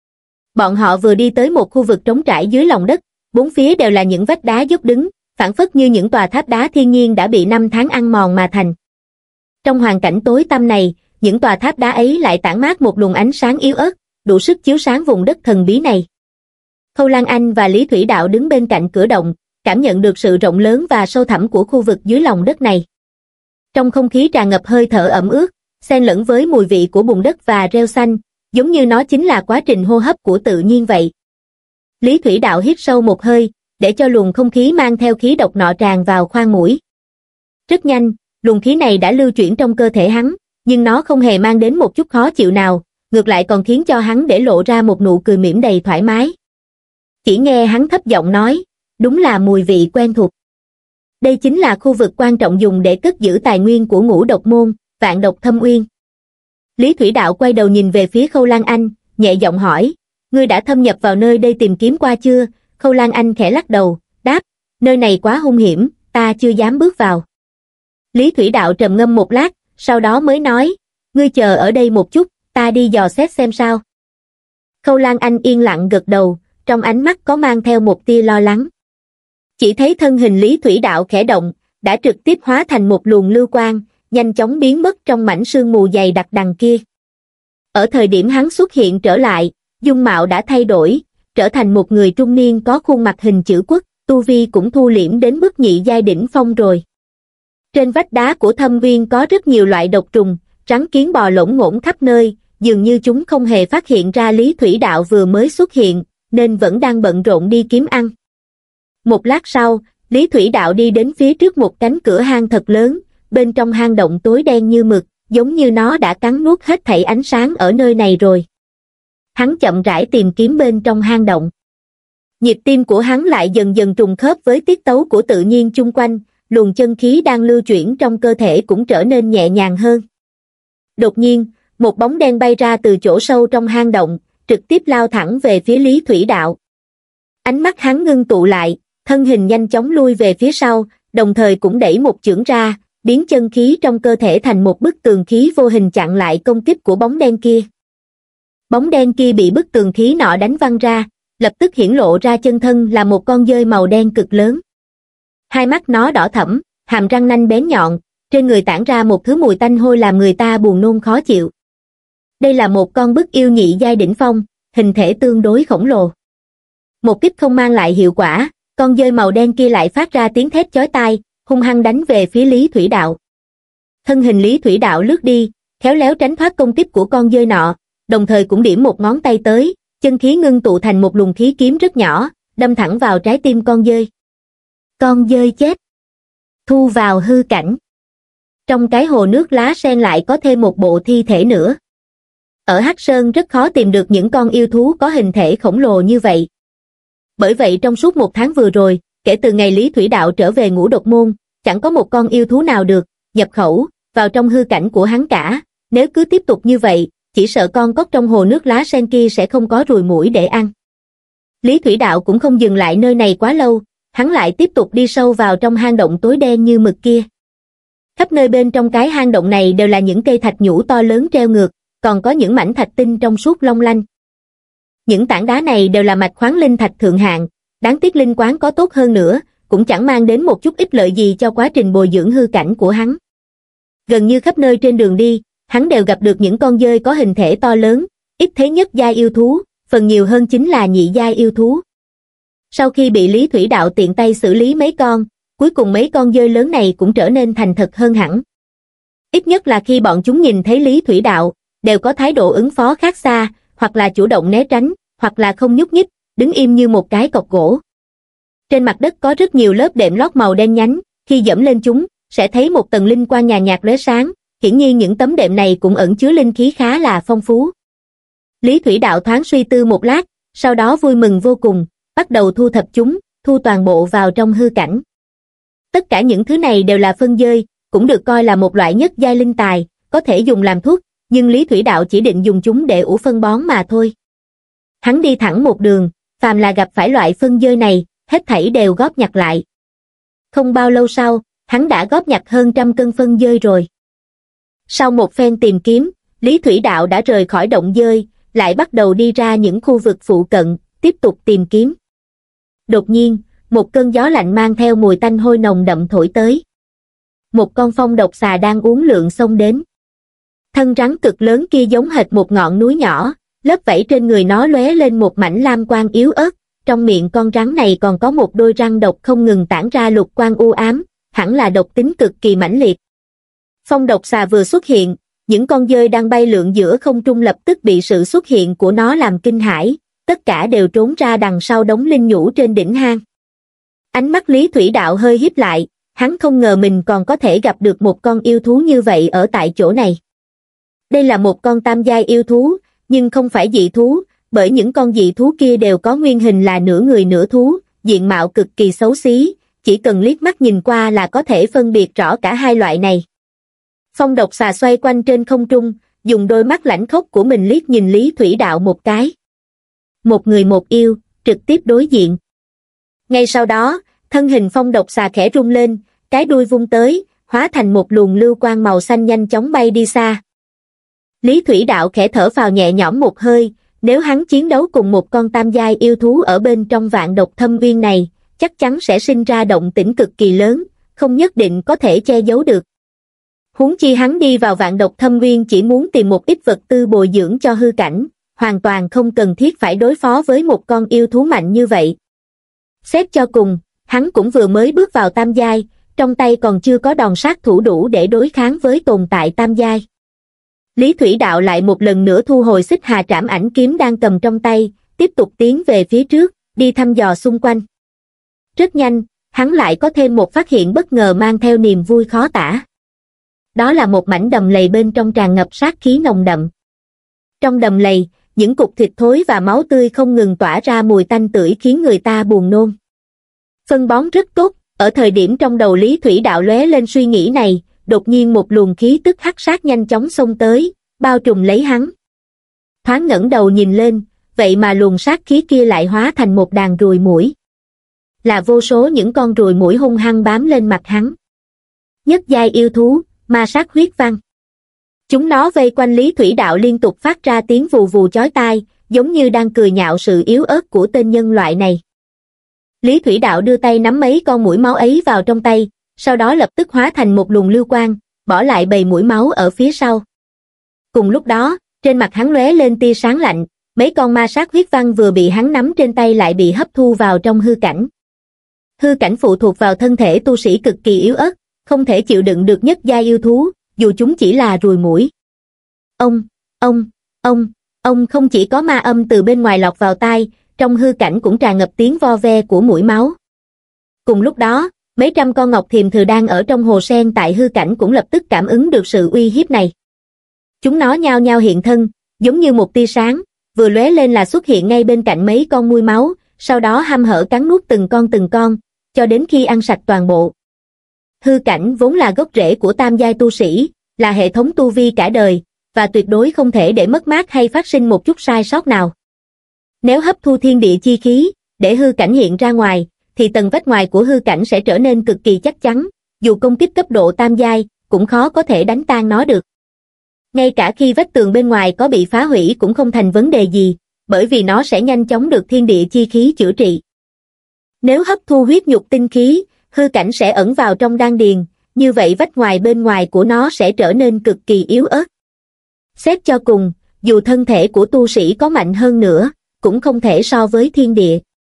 Bọn họ vừa đi tới một khu vực trống trải dưới lòng đất, bốn phía đều là những vách đá dốc đứng, phảng phất như những tòa tháp đá thiên nhiên đã bị năm tháng ăn mòn mà thành. Trong hoàn cảnh tối tăm này, những tòa tháp đá ấy lại tản mát một luồng ánh sáng yếu ớt, đủ sức chiếu sáng vùng đất thần bí này. Khâu Lan Anh và Lý Thủy Đạo đứng bên cạnh cửa động, cảm nhận được sự rộng lớn và sâu thẳm của khu vực dưới lòng đất này. Trong không khí tràn ngập hơi thở ẩm ướt, xen lẫn với mùi vị của bùn đất và rêu xanh, giống như nó chính là quá trình hô hấp của tự nhiên vậy. Lý Thủy Đạo hít sâu một hơi, để cho luồng không khí mang theo khí độc nọ tràn vào khoang mũi. Rất nhanh, luồng khí này đã lưu chuyển trong cơ thể hắn, nhưng nó không hề mang đến một chút khó chịu nào, ngược lại còn khiến cho hắn để lộ ra một nụ cười mỉm đầy thoải mái. Chỉ nghe hắn thấp giọng nói, đúng là mùi vị quen thuộc. Đây chính là khu vực quan trọng dùng để cất giữ tài nguyên của Ngũ Độc Môn, Vạn Độc Thâm Uyên. Lý Thủy Đạo quay đầu nhìn về phía Khâu Lan Anh, nhẹ giọng hỏi, ngươi đã thâm nhập vào nơi đây tìm kiếm qua chưa? Khâu Lan Anh khẽ lắc đầu, đáp, nơi này quá hung hiểm, ta chưa dám bước vào. Lý Thủy Đạo trầm ngâm một lát, sau đó mới nói, ngươi chờ ở đây một chút, ta đi dò xét xem sao. Khâu Lan Anh yên lặng gật đầu, trong ánh mắt có mang theo một tia lo lắng. Chỉ thấy thân hình Lý Thủy Đạo khẽ động, đã trực tiếp hóa thành một luồng lưu quang, nhanh chóng biến mất trong mảnh sương mù dày đặc đằng kia. Ở thời điểm hắn xuất hiện trở lại, dung mạo đã thay đổi, trở thành một người trung niên có khuôn mặt hình chữ quốc, tu vi cũng thu liễm đến mức nhị giai đỉnh phong rồi. Trên vách đá của Thâm Uyên có rất nhiều loại độc trùng, rắn kiến bò lổn ngổn khắp nơi, dường như chúng không hề phát hiện ra Lý Thủy Đạo vừa mới xuất hiện, nên vẫn đang bận rộn đi kiếm ăn. Một lát sau, Lý Thủy Đạo đi đến phía trước một cánh cửa hang thật lớn, bên trong hang động tối đen như mực, giống như nó đã cắn nuốt hết thảy ánh sáng ở nơi này rồi. Hắn chậm rãi tìm kiếm bên trong hang động. Nhịp tim của hắn lại dần dần trùng khớp với tiết tấu của tự nhiên chung quanh, luồng chân khí đang lưu chuyển trong cơ thể cũng trở nên nhẹ nhàng hơn. Đột nhiên, một bóng đen bay ra từ chỗ sâu trong hang động, trực tiếp lao thẳng về phía Lý Thủy Đạo. Ánh mắt hắn ngưng tụ lại, thân hình nhanh chóng lui về phía sau, đồng thời cũng đẩy một chưởng ra, biến chân khí trong cơ thể thành một bức tường khí vô hình chặn lại công kích của bóng đen kia. Bóng đen kia bị bức tường khí nọ đánh văng ra, lập tức hiển lộ ra chân thân là một con dơi màu đen cực lớn. Hai mắt nó đỏ thẫm, hàm răng nanh bén nhọn, trên người tản ra một thứ mùi tanh hôi làm người ta buồn nôn khó chịu. Đây là một con bức yêu nhị giai đỉnh phong, hình thể tương đối khổng lồ. Một kích không mang lại hiệu quả, con dơi màu đen kia lại phát ra tiếng thét chói tai, hung hăng đánh về phía Lý Thủy Đạo. Thân hình Lý Thủy Đạo lướt đi, khéo léo tránh thoát công kích của con dơi nọ, đồng thời cũng điểm một ngón tay tới, chân khí ngưng tụ thành một luồng khí kiếm rất nhỏ, đâm thẳng vào trái tim con dơi. Con dơi chết. Thu vào hư cảnh. Trong cái hồ nước lá sen lại có thêm một bộ thi thể nữa. Ở Hắc Sơn rất khó tìm được những con yêu thú có hình thể khổng lồ như vậy. Bởi vậy trong suốt một tháng vừa rồi, kể từ ngày Lý Thủy Đạo trở về Ngũ Độc Môn, chẳng có một con yêu thú nào được nhập khẩu vào trong hư cảnh của hắn cả. Nếu cứ tiếp tục như vậy, chỉ sợ con cóc trong hồ nước lá sen kia sẽ không có ruồi muỗi để ăn. Lý Thủy Đạo cũng không dừng lại nơi này quá lâu, hắn lại tiếp tục đi sâu vào trong hang động tối đen như mực kia. Khắp nơi bên trong cái hang động này đều là những cây thạch nhũ to lớn treo ngược, còn có những mảnh thạch tinh trong suốt long lanh. Những tảng đá này đều là mạch khoáng linh thạch thượng hạng, đáng tiếc linh quán có tốt hơn nữa, cũng chẳng mang đến một chút ích lợi gì cho quá trình bồi dưỡng hư cảnh của hắn. Gần như khắp nơi trên đường đi, hắn đều gặp được những con dơi có hình thể to lớn, ít thế nhất giai yêu thú, phần nhiều hơn chính là nhị giai yêu thú. Sau khi bị Lý Thủy Đạo tiện tay xử lý mấy con, cuối cùng mấy con dơi lớn này cũng trở nên thành thật hơn hẳn. Ít nhất là khi bọn chúng nhìn thấy Lý Thủy Đạo, đều có thái độ ứng phó khác xa, hoặc là chủ động né tránh, hoặc là không nhúc nhích, đứng im như một cái cọc gỗ. Trên mặt đất có rất nhiều lớp đệm lót màu đen nhánh, khi dẫm lên chúng, sẽ thấy một tầng linh quang nhàn nhạt lóe sáng, hiển nhiên những tấm đệm này cũng ẩn chứa linh khí khá là phong phú. Lý Thủy Đạo thoáng suy tư một lát, sau đó vui mừng vô cùng, bắt đầu thu thập chúng, thu toàn bộ vào trong hư cảnh. Tất cả những thứ này đều là phân dơi, cũng được coi là một loại nhất giai linh tài, có thể dùng làm thuốc, nhưng Lý Thủy Đạo chỉ định dùng chúng để ủ phân bón mà thôi. Hắn đi thẳng một đường, phàm là gặp phải loại phân dơi này, hết thảy đều góp nhặt lại. Không bao lâu sau, hắn đã góp nhặt hơn trăm cân phân dơi rồi. Sau một phen tìm kiếm, Lý Thủy Đạo đã rời khỏi động dơi, lại bắt đầu đi ra những khu vực phụ cận, tiếp tục tìm kiếm. Đột nhiên, một cơn gió lạnh mang theo mùi tanh hôi nồng đậm thổi tới. Một con phong độc xà đang uốn lượn xông đến. Thân rắn cực lớn kia giống hệt một ngọn núi nhỏ, lớp vảy trên người nó lóe lên một mảnh lam quang yếu ớt, trong miệng con rắn này còn có một đôi răng độc không ngừng tản ra lục quang u ám, hẳn là độc tính cực kỳ mãnh liệt. Phong độc xà vừa xuất hiện, những con dơi đang bay lượn giữa không trung lập tức bị sự xuất hiện của nó làm kinh hãi, tất cả đều trốn ra đằng sau đống linh nhũ trên đỉnh hang. Ánh mắt Lý Thủy Đạo hơi híp lại, hắn không ngờ mình còn có thể gặp được một con yêu thú như vậy ở tại chỗ này. Đây là một con tam giai yêu thú, nhưng không phải dị thú, bởi những con dị thú kia đều có nguyên hình là nửa người nửa thú, diện mạo cực kỳ xấu xí, chỉ cần liếc mắt nhìn qua là có thể phân biệt rõ cả hai loại này. Phong độc xà xoay quanh trên không trung, dùng đôi mắt lãnh khốc của mình liếc nhìn Lý Thủy Đạo một cái. Một người một yêu, trực tiếp đối diện. Ngay sau đó, thân hình phong độc xà khẽ rung lên, cái đuôi vung tới, hóa thành một luồng lưu quang màu xanh nhanh chóng bay đi xa. Lý Thủy Đạo khẽ thở phào nhẹ nhõm một hơi, nếu hắn chiến đấu cùng một con tam giai yêu thú ở bên trong vạn độc thâm uyên này, chắc chắn sẽ sinh ra động tĩnh cực kỳ lớn, không nhất định có thể che giấu được. Huống chi hắn đi vào vạn độc thâm uyên chỉ muốn tìm một ít vật tư bồi dưỡng cho hư cảnh, hoàn toàn không cần thiết phải đối phó với một con yêu thú mạnh như vậy. Xét cho cùng, hắn cũng vừa mới bước vào tam giai, trong tay còn chưa có đòn sát thủ đủ để đối kháng với tồn tại tam giai. Lý Thủy Đạo lại một lần nữa thu hồi xích hà trảm ảnh kiếm đang cầm trong tay, tiếp tục tiến về phía trước, đi thăm dò xung quanh. Rất nhanh, hắn lại có thêm một phát hiện bất ngờ mang theo niềm vui khó tả. Đó là một mảnh đầm lầy bên trong tràn ngập sát khí nồng đậm. Trong đầm lầy, những cục thịt thối và máu tươi không ngừng tỏa ra mùi tanh tưởi khiến người ta buồn nôn. Phân bón rất tốt, ở thời điểm trong đầu Lý Thủy Đạo lóe lên suy nghĩ này, đột nhiên một luồng khí tức hắc sát nhanh chóng xông tới, bao trùm lấy hắn. Thoáng ngẩng đầu nhìn lên, vậy mà luồng sát khí kia lại hóa thành một đàn ruồi muỗi. Là vô số những con ruồi muỗi hung hăng bám lên mặt hắn. Nhất giai yêu thú, ma sát huyết văn. Chúng nó vây quanh Lý Thủy Đạo liên tục phát ra tiếng vù vù chói tai, giống như đang cười nhạo sự yếu ớt của tên nhân loại này. Lý Thủy Đạo đưa tay nắm mấy con muỗi máu ấy vào trong tay, sau đó lập tức hóa thành một luồng lưu quang, bỏ lại bầy muỗi máu ở phía sau. Cùng lúc đó, trên mặt hắn lóe lên tia sáng lạnh, mấy con ma sát huyết văn vừa bị hắn nắm trên tay lại bị hấp thu vào trong hư cảnh. Hư cảnh phụ thuộc vào thân thể tu sĩ cực kỳ yếu ớt, không thể chịu đựng được nhất giai yêu thú, dù chúng chỉ là ruồi muỗi. Ông, ông, ông, ông không chỉ có ma âm từ bên ngoài lọt vào tai, trong hư cảnh cũng tràn ngập tiếng vo ve của muỗi máu. Cùng lúc đó, mấy trăm con ngọc thiềm thừ đang ở trong hồ sen tại hư cảnh cũng lập tức cảm ứng được sự uy hiếp này. Chúng nó nhao nhao hiện thân, giống như một tia sáng, vừa lóe lên là xuất hiện ngay bên cạnh mấy con muỗi máu, sau đó hăm hở cắn nuốt từng con từng con, cho đến khi ăn sạch toàn bộ. Hư cảnh vốn là gốc rễ của tam giai tu sĩ, là hệ thống tu vi cả đời, và tuyệt đối không thể để mất mát hay phát sinh một chút sai sót nào. Nếu hấp thu thiên địa chi khí, để hư cảnh hiện ra ngoài, thì tầng vách ngoài của hư cảnh sẽ trở nên cực kỳ chắc chắn, dù công kích cấp độ tam giai, cũng khó có thể đánh tan nó được. Ngay cả khi vách tường bên ngoài có bị phá hủy cũng không thành vấn đề gì, bởi vì nó sẽ nhanh chóng được thiên địa chi khí chữa trị. Nếu hấp thu huyết nhục tinh khí, hư cảnh sẽ ẩn vào trong đan điền, như vậy vách ngoài bên ngoài của nó sẽ trở nên cực kỳ yếu ớt. Xét cho cùng, dù thân thể của tu sĩ có mạnh hơn nữa, cũng không thể so với thiên địa.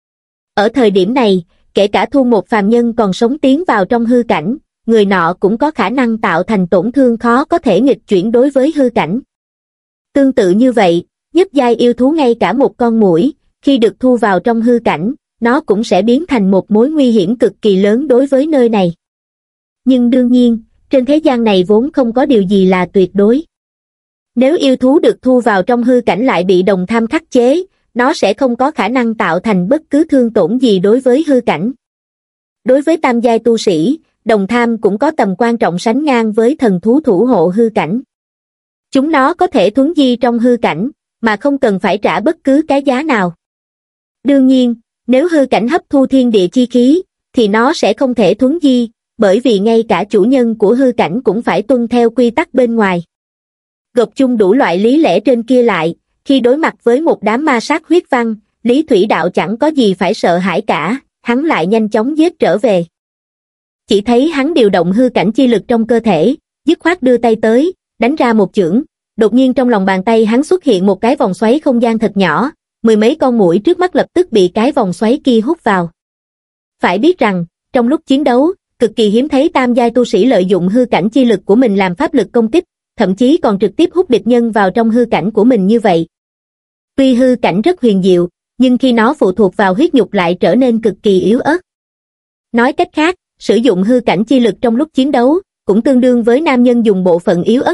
Ở thời điểm này, kể cả thu một phàm nhân còn sống tiến vào trong hư cảnh, người nọ cũng có khả năng tạo thành tổn thương khó có thể nghịch chuyển đối với hư cảnh. Tương tự như vậy, nhất giai yêu thú ngay cả một con muỗi, khi được thu vào trong hư cảnh, nó cũng sẽ biến thành một mối nguy hiểm cực kỳ lớn đối với nơi này. Nhưng đương nhiên, trên thế gian này vốn không có điều gì là tuyệt đối. Nếu yêu thú được thu vào trong hư cảnh lại bị đồng tham khắc chế, nó sẽ không có khả năng tạo thành bất cứ thương tổn gì đối với hư cảnh. Đối với tam giai tu sĩ, đồng tham cũng có tầm quan trọng sánh ngang với thần thú thủ hộ hư cảnh. Chúng nó có thể thuấn di trong hư cảnh, mà không cần phải trả bất cứ cái giá nào. Đương nhiên, nếu hư cảnh hấp thu thiên địa chi khí, thì nó sẽ không thể thuấn di, bởi vì ngay cả chủ nhân của hư cảnh cũng phải tuân theo quy tắc bên ngoài. Gộp chung đủ loại lý lẽ trên kia lại, khi đối mặt với một đám ma sát huyết văn, Lý Thủy Đạo chẳng có gì phải sợ hãi cả, hắn lại nhanh chóng giết trở về. Chỉ thấy hắn điều động hư cảnh chi lực trong cơ thể, dứt khoát đưa tay tới, đánh ra một chưởng, đột nhiên trong lòng bàn tay hắn xuất hiện một cái vòng xoáy không gian thật nhỏ, mười mấy con muỗi trước mắt lập tức bị cái vòng xoáy kia hút vào. Phải biết rằng, trong lúc chiến đấu, cực kỳ hiếm thấy tam giai tu sĩ lợi dụng hư cảnh chi lực của mình làm pháp lực công kích, thậm chí còn trực tiếp hút địch nhân vào trong hư cảnh của mình như vậy. Tuy hư cảnh rất huyền diệu, nhưng khi nó phụ thuộc vào huyết nhục lại trở nên cực kỳ yếu ớt. Nói cách khác, sử dụng hư cảnh chi lực trong lúc chiến đấu, cũng tương đương với nam nhân dùng bộ phận yếu ớt nhất,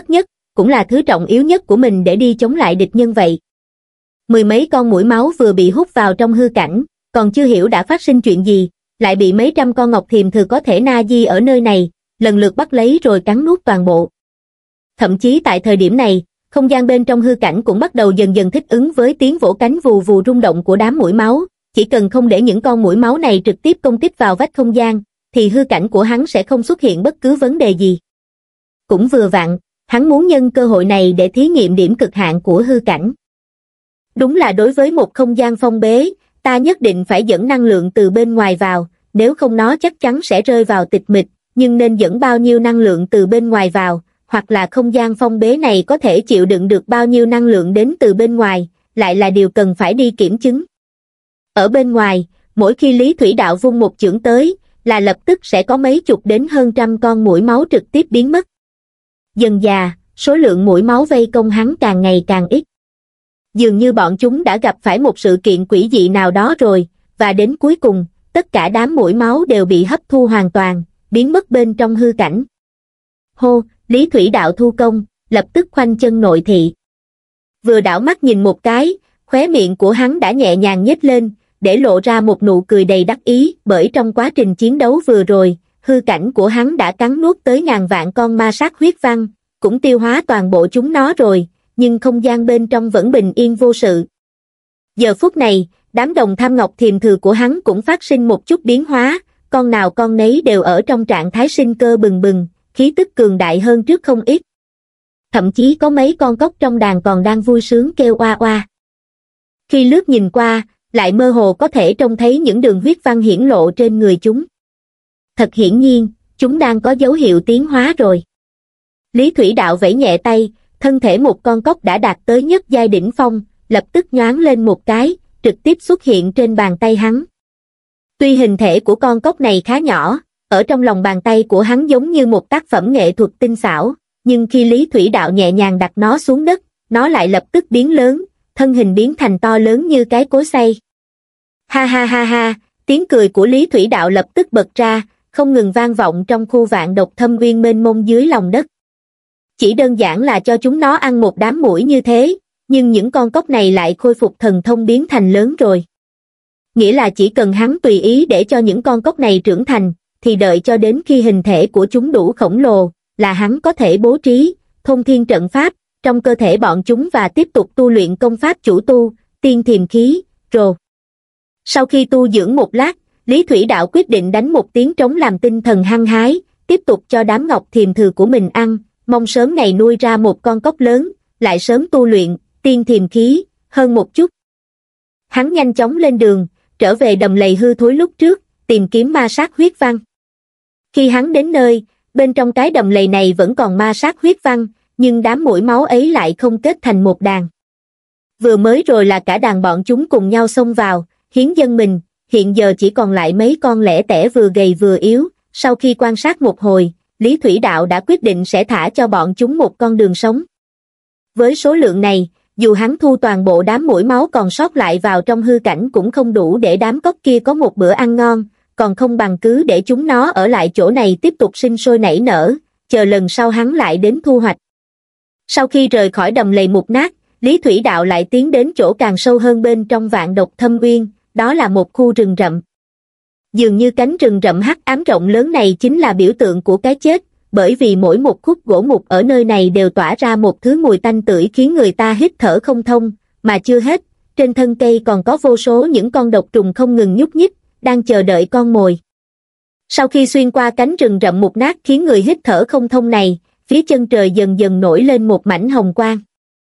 cũng là thứ trọng yếu nhất của mình để đi chống lại địch nhân vậy. Mười mấy con muỗi máu vừa bị hút vào trong hư cảnh, còn chưa hiểu đã phát sinh chuyện gì, lại bị mấy trăm con ngọc thiềm thử có thể na di ở nơi này, lần lượt bắt lấy rồi cắn nuốt toàn bộ. Thậm chí tại thời điểm này, không gian bên trong hư cảnh cũng bắt đầu dần dần thích ứng với tiếng vỗ cánh vù vù rung động của đám muỗi máu, chỉ cần không để những con muỗi máu này trực tiếp công kích vào vách không gian, thì hư cảnh của hắn sẽ không xuất hiện bất cứ vấn đề gì. Cũng vừa vặn, hắn muốn nhân cơ hội này để thí nghiệm điểm cực hạn của hư cảnh. Đúng là đối với một không gian phong bế, ta nhất định phải dẫn năng lượng từ bên ngoài vào, nếu không nó chắc chắn sẽ rơi vào tịch mịch, nhưng nên dẫn bao nhiêu năng lượng từ bên ngoài vào, hoặc là không gian phong bế này có thể chịu đựng được bao nhiêu năng lượng đến từ bên ngoài, lại là điều cần phải đi kiểm chứng. Ở bên ngoài, mỗi khi Lý Thủy Đạo vung một chưởng tới, là lập tức sẽ có mấy chục đến hơn trăm con muỗi máu trực tiếp biến mất. Dần dà, số lượng muỗi máu vây công hắn càng ngày càng ít. Dường như bọn chúng đã gặp phải một sự kiện quỷ dị nào đó rồi, và đến cuối cùng, tất cả đám muỗi máu đều bị hấp thu hoàn toàn, biến mất bên trong hư cảnh. Hô, Lý Thủy Đạo thu công, lập tức khoanh chân nội thị. Vừa đảo mắt nhìn một cái, khóe miệng của hắn đã nhẹ nhàng nhếch lên, để lộ ra một nụ cười đầy đắc ý, bởi trong quá trình chiến đấu vừa rồi, hư cảnh của hắn đã cắn nuốt tới ngàn vạn con ma sát huyết văn, cũng tiêu hóa toàn bộ chúng nó rồi, nhưng không gian bên trong vẫn bình yên vô sự. Giờ phút này, đám đồng tham ngọc thiềm thử của hắn cũng phát sinh một chút biến hóa, con nào con nấy đều ở trong trạng thái sinh cơ bừng bừng, khí tức cường đại hơn trước không ít. Thậm chí có mấy con cóc trong đàn còn đang vui sướng kêu oa oa. Khi lướt nhìn qua, lại mơ hồ có thể trông thấy những đường huyết văn hiển lộ trên người chúng. Thật hiển nhiên, chúng đang có dấu hiệu tiến hóa rồi. Lý Thủy Đạo vẫy nhẹ tay, thân thể một con cóc đã đạt tới nhất giai đỉnh phong, lập tức nhoáng lên một cái, trực tiếp xuất hiện trên bàn tay hắn. Tuy hình thể của con cóc này khá nhỏ, ở trong lòng bàn tay của hắn giống như một tác phẩm nghệ thuật tinh xảo, nhưng khi Lý Thủy Đạo nhẹ nhàng đặt nó xuống đất, nó lại lập tức biến lớn, thân hình biến thành to lớn như cái cối xay. Ha ha ha ha, tiếng cười của Lý Thủy Đạo lập tức bật ra, không ngừng vang vọng trong khu vạn độc thâm uyên mênh mông dưới lòng đất. Chỉ đơn giản là cho chúng nó ăn một đám muỗi như thế, nhưng những con cóc này lại khôi phục thần thông biến thành lớn rồi. Nghĩa là chỉ cần hắn tùy ý để cho những con cóc này trưởng thành, thì đợi cho đến khi hình thể của chúng đủ khổng lồ, là hắn có thể bố trí, thông thiên trận pháp, trong cơ thể bọn chúng và tiếp tục tu luyện công pháp chủ tu, tiên thiềm khí, rồi. Sau khi tu dưỡng một lát, Lý Thủy Đạo quyết định đánh một tiếng trống làm tinh thần hăng hái, tiếp tục cho đám ngọc thiềm thử của mình ăn, mong sớm ngày nuôi ra một con cóc lớn, lại sớm tu luyện, tiên thiềm khí, hơn một chút. Hắn nhanh chóng lên đường, trở về đầm lầy hư thối lúc trước, tìm kiếm ma sát huyết văn. Khi hắn đến nơi, bên trong cái đầm lầy này vẫn còn ma sát huyết văn, nhưng đám muỗi máu ấy lại không kết thành một đàn. Vừa mới rồi là cả đàn bọn chúng cùng nhau xông vào, hiến dâng mình, hiện giờ chỉ còn lại mấy con lẻ tẻ vừa gầy vừa yếu. Sau khi quan sát một hồi, Lý Thủy Đạo đã quyết định sẽ thả cho bọn chúng một con đường sống. Với số lượng này, dù hắn thu toàn bộ đám muỗi máu còn sót lại vào trong hư cảnh cũng không đủ để đám cóc kia có một bữa ăn ngon, còn không bằng cứ để chúng nó ở lại chỗ này tiếp tục sinh sôi nảy nở, chờ lần sau hắn lại đến thu hoạch. Sau khi rời khỏi đầm lầy mục nát, Lý Thủy Đạo lại tiến đến chỗ càng sâu hơn bên trong vạn độc thâm uyên, đó là một khu rừng rậm. Dường như cánh rừng rậm hắc ám rộng lớn này chính là biểu tượng của cái chết, bởi vì mỗi một khúc gỗ mục ở nơi này đều tỏa ra một thứ mùi tanh tưởi khiến người ta hít thở không thông, mà chưa hết, trên thân cây còn có vô số những con độc trùng không ngừng nhúc nhích, đang chờ đợi con mồi. Sau khi xuyên qua cánh rừng rậm mục nát khiến người hít thở không thông này, phía chân trời dần dần nổi lên một mảnh hồng quang.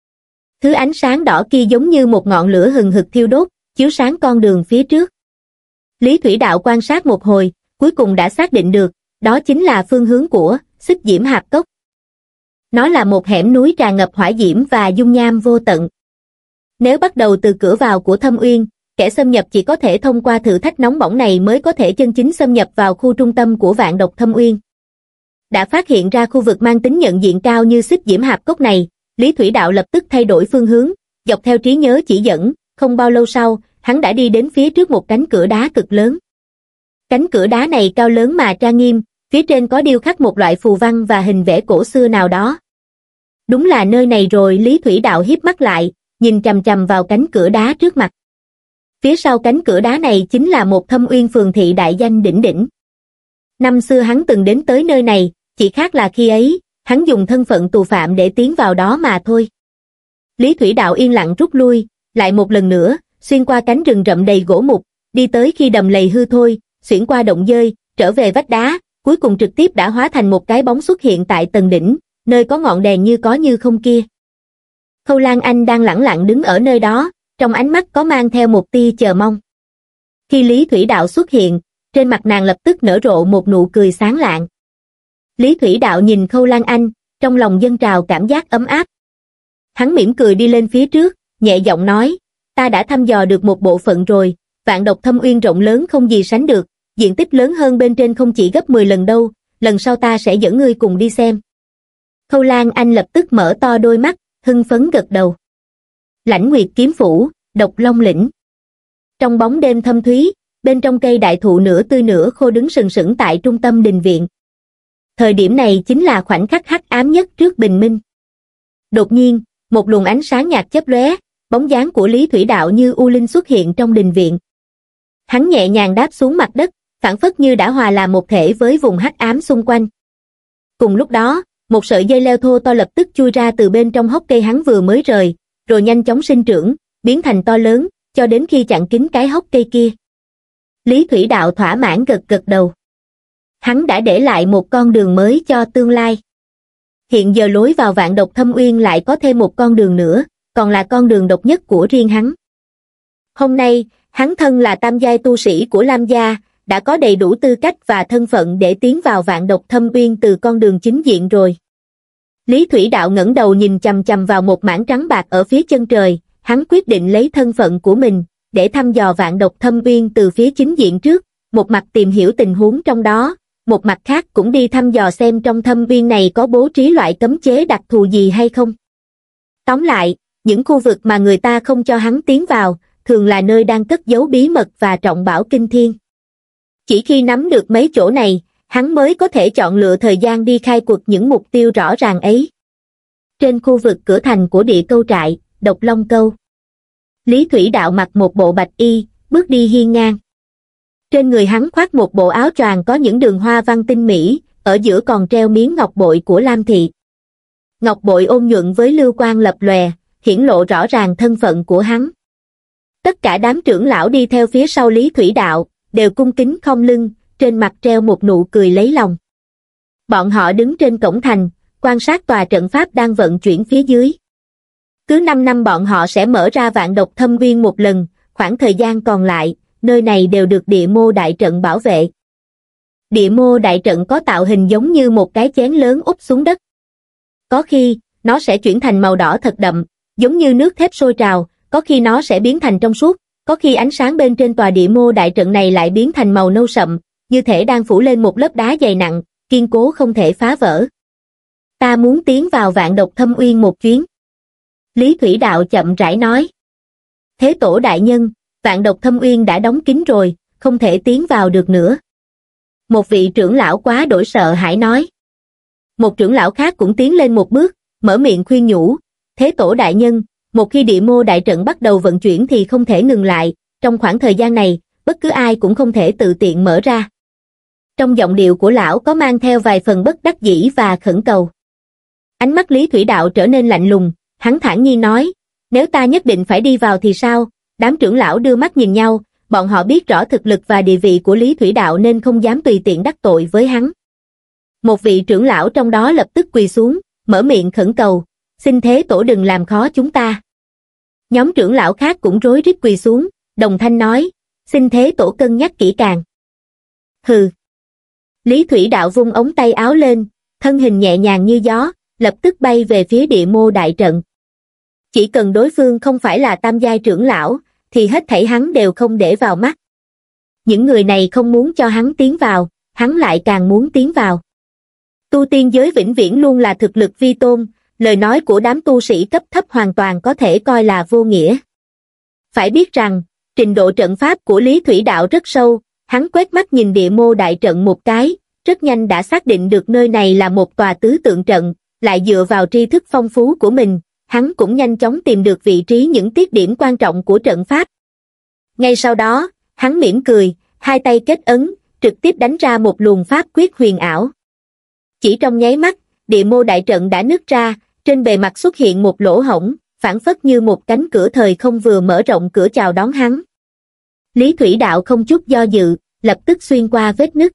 Thứ ánh sáng đỏ kia giống như một ngọn lửa hừng hực thiêu đốt, chiếu sáng con đường phía trước. Lý Thủy Đạo quan sát một hồi, cuối cùng đã xác định được, đó chính là phương hướng của Xích Diễm Hạp Cốc. Nó là một hẻm núi tràn ngập hỏa diễm và dung nham vô tận. Nếu bắt đầu từ cửa vào của Thâm Uyên, kẻ xâm nhập chỉ có thể thông qua thử thách nóng bỏng này mới có thể chân chính xâm nhập vào khu trung tâm của vạn độc Thâm Uyên. Đã phát hiện ra khu vực mang tính nhận diện cao như Xích Diễm Hạp Cốc này, Lý Thủy Đạo lập tức thay đổi phương hướng, dọc theo trí nhớ chỉ dẫn, không bao lâu sau, hắn đã đi đến phía trước một cánh cửa đá cực lớn. Cánh cửa đá này cao lớn mà trang nghiêm, phía trên có điêu khắc một loại phù văn và hình vẽ cổ xưa nào đó. Đúng là nơi này rồi. Lý Thủy Đạo híp mắt lại, nhìn chằm chằm vào cánh cửa đá trước mặt. Phía sau cánh cửa đá này chính là một Thâm Uyên phường thị đại danh đỉnh đỉnh. Năm xưa hắn từng đến tới nơi này, chỉ khác là khi ấy, hắn dùng thân phận tù phạm để tiến vào đó mà thôi. Lý Thủy Đạo yên lặng rút lui, lại một lần nữa, xuyên qua cánh rừng rậm đầy gỗ mục, đi tới khi đầm lầy hư thôi, xuyển qua động dơi, trở về vách đá, cuối cùng trực tiếp đã hóa thành một cái bóng xuất hiện tại tầng đỉnh, nơi có ngọn đèn như có như không kia. Khâu Lan Anh đang lẳng lặng đứng ở nơi đó, trong ánh mắt có mang theo một tia chờ mong. Khi Lý Thủy Đạo xuất hiện, trên mặt nàng lập tức nở rộ một nụ cười sáng lạng. Lý Thủy Đạo nhìn Khâu Lan Anh, trong lòng dâng trào cảm giác ấm áp. Hắn mỉm cười đi lên phía trước, nhẹ giọng nói, ta đã thăm dò được một bộ phận rồi, Vạn Độc Thâm Uyên rộng lớn không gì sánh được, diện tích lớn hơn bên trên không chỉ gấp mười lần đâu, lần sau ta sẽ dẫn ngươi cùng đi xem. Khâu Lan Anh lập tức mở to đôi mắt, hưng phấn gật đầu. Lãnh Nguyệt kiếm phủ, Độc Long lĩnh. Trong bóng đêm thâm thúy, bên trong cây đại thụ nửa tươi nửa khô đứng sừng sững tại trung tâm đình viện. Thời điểm này chính là khoảnh khắc hắc ám nhất trước bình minh. Đột nhiên, một luồng ánh sáng nhạt chớp lóe, bóng dáng của Lý Thủy Đạo như u linh xuất hiện trong đình viện. Hắn nhẹ nhàng đáp xuống mặt đất, phảng phất như đã hòa làm một thể với vùng hắc ám xung quanh. Cùng lúc đó, một sợi dây leo thô to lập tức chui ra từ bên trong hốc cây hắn vừa mới rời, rồi nhanh chóng sinh trưởng, biến thành to lớn, cho đến khi chặn kín cái hốc cây kia. Lý Thủy Đạo thỏa mãn gật gật đầu. Hắn đã để lại một con đường mới cho tương lai. Hiện giờ lối vào Vạn Độc Thâm Uyên lại có thêm một con đường nữa, còn là con đường độc nhất của riêng hắn. Hôm nay, hắn thân là tam giai tu sĩ của Lam gia, đã có đầy đủ tư cách và thân phận để tiến vào Vạn Độc Thâm Uyên từ con đường chính diện rồi. Lý Thủy Đạo ngẩng đầu nhìn chằm chằm vào một mảng trắng bạc ở phía chân trời, hắn quyết định lấy thân phận của mình, để thăm dò Vạn Độc Thâm Uyên từ phía chính diện trước, một mặt tìm hiểu tình huống trong đó, một mặt khác cũng đi thăm dò xem trong thâm uyên này có bố trí loại cấm chế đặc thù gì hay không. Tóm lại, những khu vực mà người ta không cho hắn tiến vào, thường là nơi đang cất giấu bí mật và trọng bảo kinh thiên. Chỉ khi nắm được mấy chỗ này, hắn mới có thể chọn lựa thời gian đi khai quật những mục tiêu rõ ràng ấy. Trên khu vực cửa thành của địa câu trại, Độc Long Câu, Lý Thủy Đạo mặc một bộ bạch y, bước đi hiên ngang. Trên người hắn khoác một bộ áo choàng có những đường hoa văn tinh mỹ, ở giữa còn treo miếng ngọc bội của Lam thị. Ngọc bội ôn nhuận với lưu quang lập lòe, hiển lộ rõ ràng thân phận của hắn. Tất cả đám trưởng lão đi theo phía sau Lý Thủy Đạo, đều cung kính khom lưng, trên mặt treo một nụ cười lấy lòng. Bọn họ đứng trên cổng thành, quan sát tòa trận pháp đang vận chuyển phía dưới. Cứ năm năm bọn họ sẽ mở ra Vạn Độc Thâm Uyên một lần, khoảng thời gian còn lại, nơi này đều được địa mô đại trận bảo vệ. Địa mô đại trận có tạo hình giống như một cái chén lớn úp xuống đất. Có khi, nó sẽ chuyển thành màu đỏ thật đậm, giống như nước thép sôi trào, có khi nó sẽ biến thành trong suốt, có khi ánh sáng bên trên tòa địa mô đại trận này lại biến thành màu nâu sậm, như thể đang phủ lên một lớp đá dày nặng, kiên cố không thể phá vỡ. Ta muốn tiến vào Vạn Độc Thâm Uyên một chuyến. Lý Thủy Đạo chậm rãi nói. Thế tổ đại nhân, Vạn Độc Thâm Uyên đã đóng kín rồi, không thể tiến vào được nữa. Một vị trưởng lão quá đổi sợ hãi nói. Một trưởng lão khác cũng tiến lên một bước, mở miệng khuyên nhủ. Thế tổ đại nhân, một khi địa mô đại trận bắt đầu vận chuyển thì không thể ngừng lại, trong khoảng thời gian này, bất cứ ai cũng không thể tự tiện mở ra. Trong giọng điệu của lão có mang theo vài phần bất đắc dĩ và khẩn cầu. Ánh mắt Lý Thủy Đạo trở nên lạnh lùng, hắn thản nhiên nói, nếu ta nhất định phải đi vào thì sao? Đám trưởng lão đưa mắt nhìn nhau, bọn họ biết rõ thực lực và địa vị của Lý Thủy Đạo nên không dám tùy tiện đắc tội với hắn. Một vị trưởng lão trong đó lập tức quỳ xuống, mở miệng khẩn cầu, xin thế tổ đừng làm khó chúng ta. Nhóm trưởng lão khác cũng rối rít quỳ xuống, đồng thanh nói, xin thế tổ cân nhắc kỹ càng. Hừ. Lý Thủy Đạo vung ống tay áo lên, thân hình nhẹ nhàng như gió, lập tức bay về phía địa mô đại trận. Chỉ cần đối phương không phải là tam giai trưởng lão, thì hết thảy hắn đều không để vào mắt. Những người này không muốn cho hắn tiến vào, hắn lại càng muốn tiến vào. Tu tiên giới vĩnh viễn luôn là thực lực vi tôn, lời nói của đám tu sĩ cấp thấp hoàn toàn có thể coi là vô nghĩa. Phải biết rằng, trình độ trận pháp của Lý Thủy Đạo rất sâu, hắn quét mắt nhìn địa mô đại trận một cái, rất nhanh đã xác định được nơi này là một tòa tứ tượng trận, lại dựa vào tri thức phong phú của mình, hắn cũng nhanh chóng tìm được vị trí những tiết điểm quan trọng của trận pháp. Ngay sau đó, hắn mỉm cười, hai tay kết ấn, trực tiếp đánh ra một luồng pháp quyết huyền ảo. Chỉ trong nháy mắt, địa mô đại trận đã nứt ra, trên bề mặt xuất hiện một lỗ hổng, phảng phất như một cánh cửa thời không vừa mở rộng cửa chào đón hắn. Lý Thủy Đạo không chút do dự, lập tức xuyên qua vết nứt.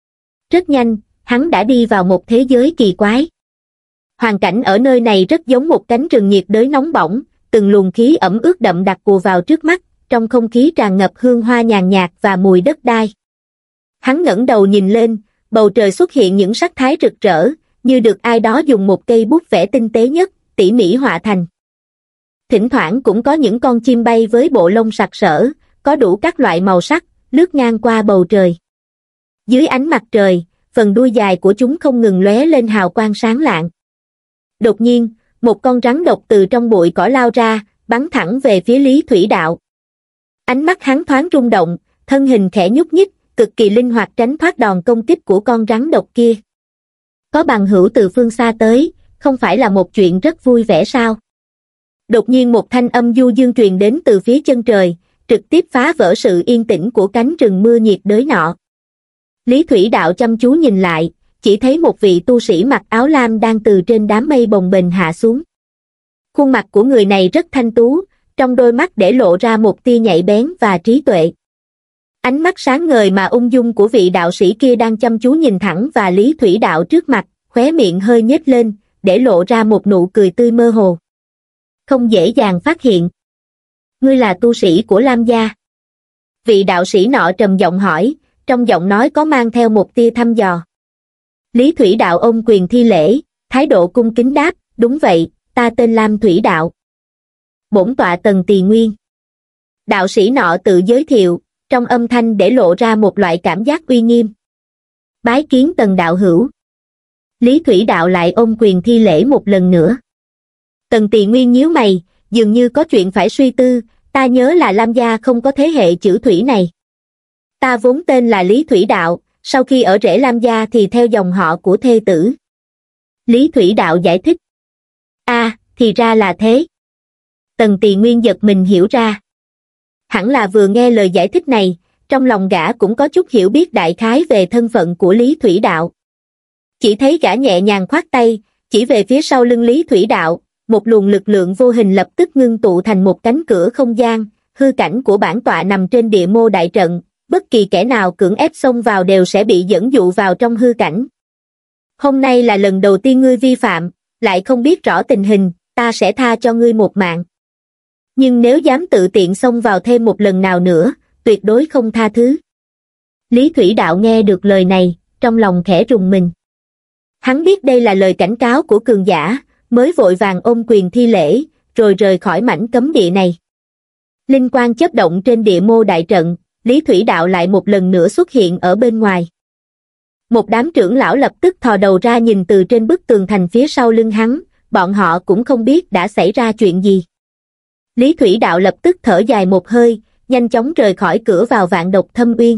Rất nhanh, hắn đã đi vào một thế giới kỳ quái. Hoàn cảnh ở nơi này rất giống một cánh rừng nhiệt đới nóng bỏng, từng luồng khí ẩm ướt đậm đặc ùa vào trước mắt, trong không khí tràn ngập hương hoa nhàn nhạt và mùi đất đai. Hắn ngẩng đầu nhìn lên, bầu trời xuất hiện những sắc thái rực rỡ, như được ai đó dùng một cây bút vẽ tinh tế nhất, tỉ mỉ họa thành. Thỉnh thoảng cũng có những con chim bay với bộ lông sặc sỡ, có đủ các loại màu sắc, lướt ngang qua bầu trời. Dưới ánh mặt trời, phần đuôi dài của chúng không ngừng lóe lên hào quang sáng lạng. Đột nhiên, một con rắn độc từ trong bụi cỏ lao ra, bắn thẳng về phía Lý Thủy Đạo. Ánh mắt hắn thoáng rung động, thân hình khẽ nhúc nhích, cực kỳ linh hoạt tránh thoát đòn công kích của con rắn độc kia. Có bằng hữu từ phương xa tới, không phải là một chuyện rất vui vẻ sao? Đột nhiên một thanh âm du dương truyền đến từ phía chân trời, trực tiếp phá vỡ sự yên tĩnh của cánh rừng mưa nhiệt đới nọ. Lý Thủy Đạo chăm chú nhìn lại, chỉ thấy một vị tu sĩ mặc áo lam đang từ trên đám mây bồng bềnh hạ xuống. Khuôn mặt của người này rất thanh tú, trong đôi mắt để lộ ra một tia nhạy bén và trí tuệ. Ánh mắt sáng ngời mà ung dung của vị đạo sĩ kia đang chăm chú nhìn thẳng vào Lý Thủy Đạo trước mặt, khóe miệng hơi nhếch lên, để lộ ra một nụ cười tươi mơ hồ. Không dễ dàng phát hiện. Ngươi là tu sĩ của Lam gia? Vị đạo sĩ nọ trầm giọng hỏi, trong giọng nói có mang theo một tia thăm dò. Lý Thủy Đạo ôm quyền thi lễ, thái độ cung kính đáp, đúng vậy, ta tên Lam Thủy Đạo. Bổn tọa Tần Tỳ Nguyên. Đạo sĩ nọ tự giới thiệu, trong âm thanh để lộ ra một loại cảm giác uy nghiêm. Bái kiến Tần đạo hữu. Lý Thủy Đạo lại ôm quyền thi lễ một lần nữa. Tần Tỳ Nguyên nhíu mày, dường như có chuyện phải suy tư, ta nhớ là Lam gia không có thế hệ chữ thủy này. Ta vốn tên là Lý Thủy Đạo, sau khi ở rễ Lam gia thì theo dòng họ của thê tử. Lý Thủy Đạo giải thích. A, à, thì ra là thế. Tần Tỳ Nguyên giật mình hiểu ra. Hẳn là vừa nghe lời giải thích này, trong lòng gã cũng có chút hiểu biết đại khái về thân phận của Lý Thủy Đạo. Chỉ thấy gã nhẹ nhàng khoát tay, chỉ về phía sau lưng Lý Thủy Đạo, một luồng lực lượng vô hình lập tức ngưng tụ thành một cánh cửa không gian, hư cảnh của bản tọa nằm trên địa mô đại trận, bất kỳ kẻ nào cưỡng ép xông vào đều sẽ bị dẫn dụ vào trong hư cảnh. Hôm nay là lần đầu tiên ngươi vi phạm, lại không biết rõ tình hình, ta sẽ tha cho ngươi một mạng. Nhưng nếu dám tự tiện xông vào thêm một lần nào nữa, tuyệt đối không tha thứ. Lý Thủy Đạo nghe được lời này, trong lòng khẽ rùng mình. Hắn biết đây là lời cảnh cáo của cường giả, mới vội vàng ôm quyền thi lễ, rồi rời khỏi mảnh cấm địa này. Linh quang chớp động trên địa mô đại trận, Lý Thủy Đạo lại một lần nữa xuất hiện ở bên ngoài. Một đám trưởng lão lập tức thò đầu ra nhìn từ trên bức tường thành phía sau lưng hắn, bọn họ cũng không biết đã xảy ra chuyện gì. Lý Thủy Đạo lập tức thở dài một hơi, nhanh chóng rời khỏi cửa vào Vạn Độc Thâm Uyên.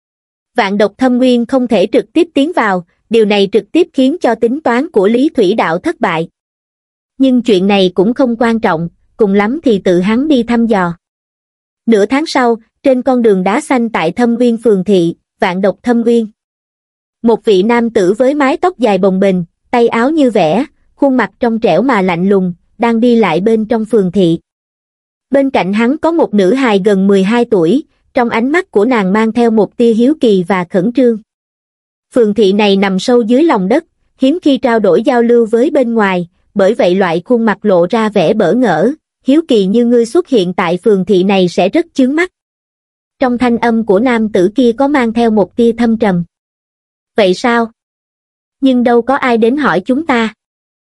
Vạn Độc Thâm Uyên không thể trực tiếp tiến vào, điều này trực tiếp khiến cho tính toán của Lý Thủy Đạo thất bại. Nhưng chuyện này cũng không quan trọng, cùng lắm thì tự hắn đi thăm dò. Nửa tháng sau, trên con đường đá xanh tại Thâm Uyên phường thị, Vạn Độc Thâm Uyên. Một vị nam tử với mái tóc dài bồng bềnh, tay áo như vẽ, khuôn mặt trong trẻo mà lạnh lùng, đang đi lại bên trong phường thị. Bên cạnh hắn có một nữ hài gần mười hai tuổi, trong ánh mắt của nàng mang theo một tia hiếu kỳ và khẩn trương. Phường thị này nằm sâu dưới lòng đất, hiếm khi trao đổi giao lưu với bên ngoài, bởi vậy loại khuôn mặt lộ ra vẻ bỡ ngỡ, hiếu kỳ như ngươi xuất hiện tại phường thị này sẽ rất chướng mắt. Trong thanh âm của nam tử kia có mang theo một tia thâm trầm. Vậy sao? Nhưng đâu có ai đến hỏi chúng ta.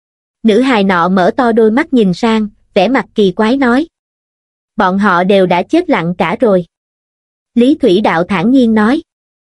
Nữ hài nọ mở to đôi mắt nhìn sang, vẻ mặt kỳ quái nói. Bọn họ đều đã chết lặng cả rồi. Lý Thủy Đạo thản nhiên nói.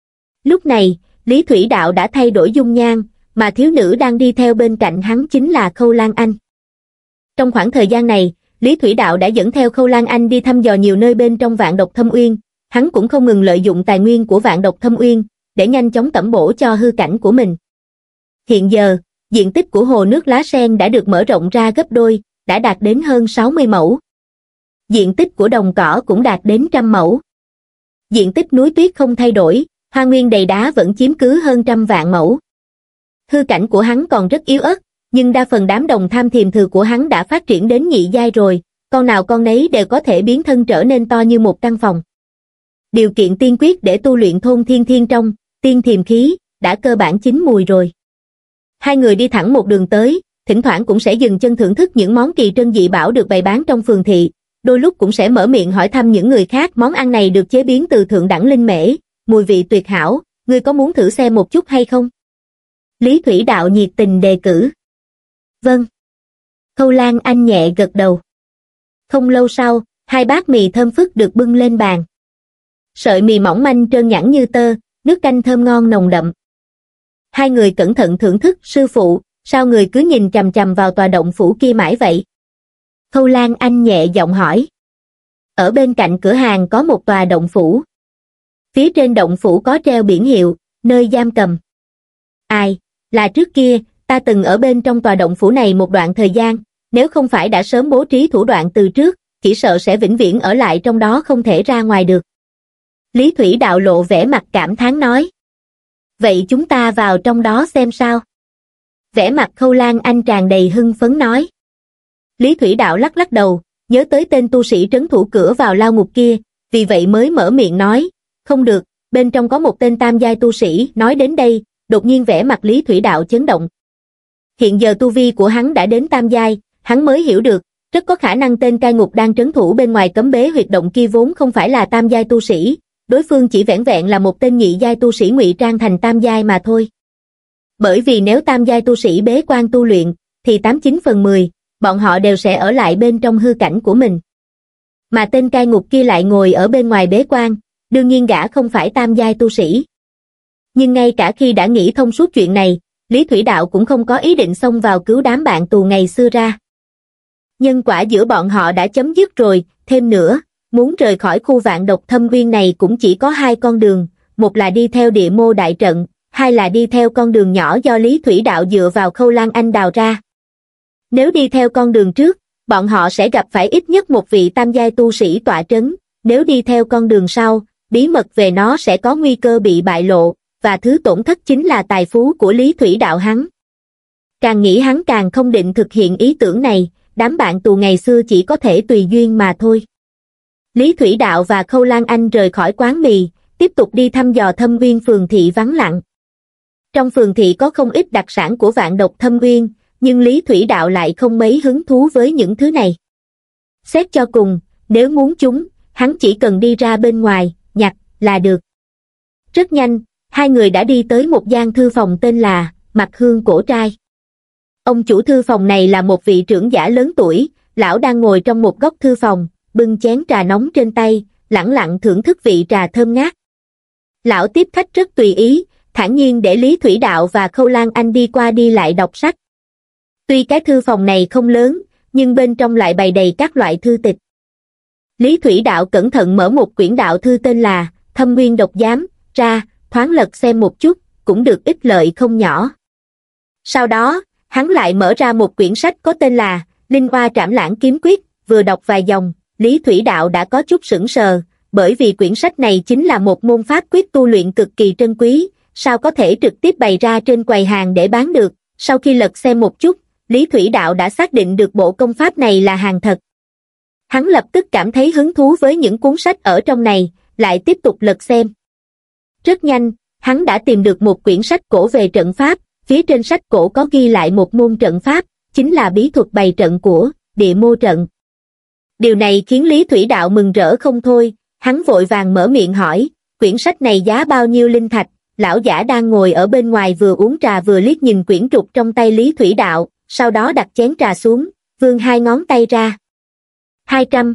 Lúc này, Lý Thủy Đạo đã thay đổi dung nhan, mà thiếu nữ đang đi theo bên cạnh hắn chính là Khâu Lan Anh. Trong khoảng thời gian này, Lý Thủy Đạo đã dẫn theo Khâu Lan Anh đi thăm dò nhiều nơi bên trong Vạn Độc Thâm Uyên, hắn cũng không ngừng lợi dụng tài nguyên của Vạn Độc Thâm Uyên, để nhanh chóng tẩm bổ cho hư cảnh của mình. Hiện giờ, diện tích của hồ nước lá sen đã được mở rộng ra gấp đôi, đã đạt đến hơn sáu mươi mẫu. Diện tích của đồng cỏ cũng đạt đến trăm mẫu. Diện tích núi tuyết không thay đổi, hoa nguyên đầy đá vẫn chiếm cứ hơn trăm vạn mẫu. Hư cảnh của hắn còn rất yếu ớt, nhưng đa phần đám đồng tham thiềm thử của hắn đã phát triển đến nhị giai rồi, con nào con nấy đều có thể biến thân trở nên to như một căn phòng. Điều kiện tiên quyết để tu luyện thôn thiên thiên trong, tiên thiềm khí, đã cơ bản chín mùi rồi. Hai người đi thẳng một đường tới, thỉnh thoảng cũng sẽ dừng chân thưởng thức những món kỳ trân dị bảo được bày bán trong phường thị, đôi lúc cũng sẽ mở miệng hỏi thăm những người khác món ăn này được chế biến từ thượng đẳng linh mễ, mùi vị tuyệt hảo, ngươi có muốn thử xem một chút hay không? Lý Thủy Đạo nhiệt tình đề cử. Vâng. Khâu Lan Anh nhẹ gật đầu. Không lâu sau, hai bát mì thơm phức được bưng lên bàn. Sợi mì mỏng manh trơn nhẵn như tơ, nước canh thơm ngon nồng đậm. Hai người cẩn thận thưởng thức. Sư phụ, sao người cứ nhìn chằm chằm vào tòa động phủ kia mãi vậy? Khâu Lan Anh nhẹ giọng hỏi. Ở bên cạnh cửa hàng có một tòa động phủ. Phía trên động phủ có treo biển hiệu, nơi giam cầm. Ai, là trước kia, ta từng ở bên trong tòa động phủ này một đoạn thời gian, nếu không phải đã sớm bố trí thủ đoạn từ trước, chỉ sợ sẽ vĩnh viễn ở lại trong đó không thể ra ngoài được. Lý Thủy Đạo lộ vẻ mặt cảm thán nói. Vậy chúng ta vào trong đó xem sao? Vẻ mặt Khâu Lan Anh tràn đầy hưng phấn nói. Lý Thủy Đạo lắc lắc đầu, nhớ tới tên tu sĩ trấn thủ cửa vào lao ngục kia, vì vậy mới mở miệng nói, không được, bên trong có một tên tam giai tu sĩ. Nói đến đây, đột nhiên vẻ mặt Lý Thủy Đạo chấn động. Hiện giờ tu vi của hắn đã đến tam giai, hắn mới hiểu được, rất có khả năng tên cai ngục đang trấn thủ bên ngoài cấm bế huyệt động kia vốn không phải là tam giai tu sĩ, đối phương chỉ vẻn vẹn là một tên nhị giai tu sĩ ngụy trang thành tam giai mà thôi. Bởi vì nếu tam giai tu sĩ bế quan tu luyện, thì tám chín phần mười, bọn họ đều sẽ ở lại bên trong hư cảnh của mình. Mà tên cai ngục kia lại ngồi ở bên ngoài bế quan, đương nhiên gã không phải tam giai tu sĩ. Nhưng ngay cả khi đã nghĩ thông suốt chuyện này, Lý Thủy Đạo cũng không có ý định xông vào cứu đám bạn tù ngày xưa ra. Nhân quả giữa bọn họ đã chấm dứt rồi, thêm nữa, muốn rời khỏi khu vạn độc thâm uyên này cũng chỉ có hai con đường, một là đi theo địa mô đại trận, hai là đi theo con đường nhỏ do Lý Thủy Đạo dựa vào Khâu Lan Anh đào ra. Nếu đi theo con đường trước, bọn họ sẽ gặp phải ít nhất một vị tam giai tu sĩ tọa trấn, nếu đi theo con đường sau, bí mật về nó sẽ có nguy cơ bị bại lộ, và thứ tổn thất chính là tài phú của Lý Thủy Đạo hắn. Càng nghĩ hắn càng không định thực hiện ý tưởng này, đám bạn tù ngày xưa chỉ có thể tùy duyên mà thôi. Lý Thủy Đạo và Khâu Lan Anh rời khỏi quán mì, tiếp tục đi thăm dò thâm uyên phường thị vắng lặng. Trong phường thị có không ít đặc sản của vạn độc thâm uyên, nhưng Lý Thủy Đạo lại không mấy hứng thú với những thứ này. Xét cho cùng, nếu muốn chúng, hắn chỉ cần đi ra bên ngoài, nhặt, là được. Rất nhanh, hai người đã đi tới một gian thư phòng tên là Mặt Hương Cổ Trai. Ông chủ thư phòng này là một vị trưởng giả lớn tuổi, lão đang ngồi trong một góc thư phòng, bưng chén trà nóng trên tay, lẳng lặng thưởng thức vị trà thơm ngát. Lão tiếp khách rất tùy ý, thản nhiên để Lý Thủy Đạo và Khâu Lan Anh đi qua đi lại đọc sách. Tuy cái thư phòng này không lớn, nhưng bên trong lại bày đầy các loại thư tịch. Lý Thủy Đạo cẩn thận mở một quyển đạo thư tên là Thâm Uyên Độc Giám ra, thoáng lật xem một chút, cũng được ích lợi không nhỏ. Sau đó, hắn lại mở ra một quyển sách có tên là Linh Hoa Trảm Lãng Kiếm Quyết, vừa đọc vài dòng, Lý Thủy Đạo đã có chút sững sờ, bởi vì quyển sách này chính là một môn pháp quyết tu luyện cực kỳ trân quý, sao có thể trực tiếp bày ra trên quầy hàng để bán được. Sau khi lật xem một chút, Lý Thủy Đạo đã xác định được bộ công pháp này là hàng thật. Hắn lập tức cảm thấy hứng thú với những cuốn sách ở trong này, lại tiếp tục lật xem. Rất nhanh, hắn đã tìm được một quyển sách cổ về trận pháp, phía trên sách cổ có ghi lại một môn trận pháp, chính là bí thuật bày trận của địa mô trận. Điều này khiến Lý Thủy Đạo mừng rỡ không thôi, hắn vội vàng mở miệng hỏi, quyển sách này giá bao nhiêu linh thạch? Lão giả đang ngồi ở bên ngoài vừa uống trà vừa liếc nhìn quyển trục trong tay Lý Thủy Đạo, sau đó đặt chén trà xuống, vươn hai ngón tay ra. Hai trăm.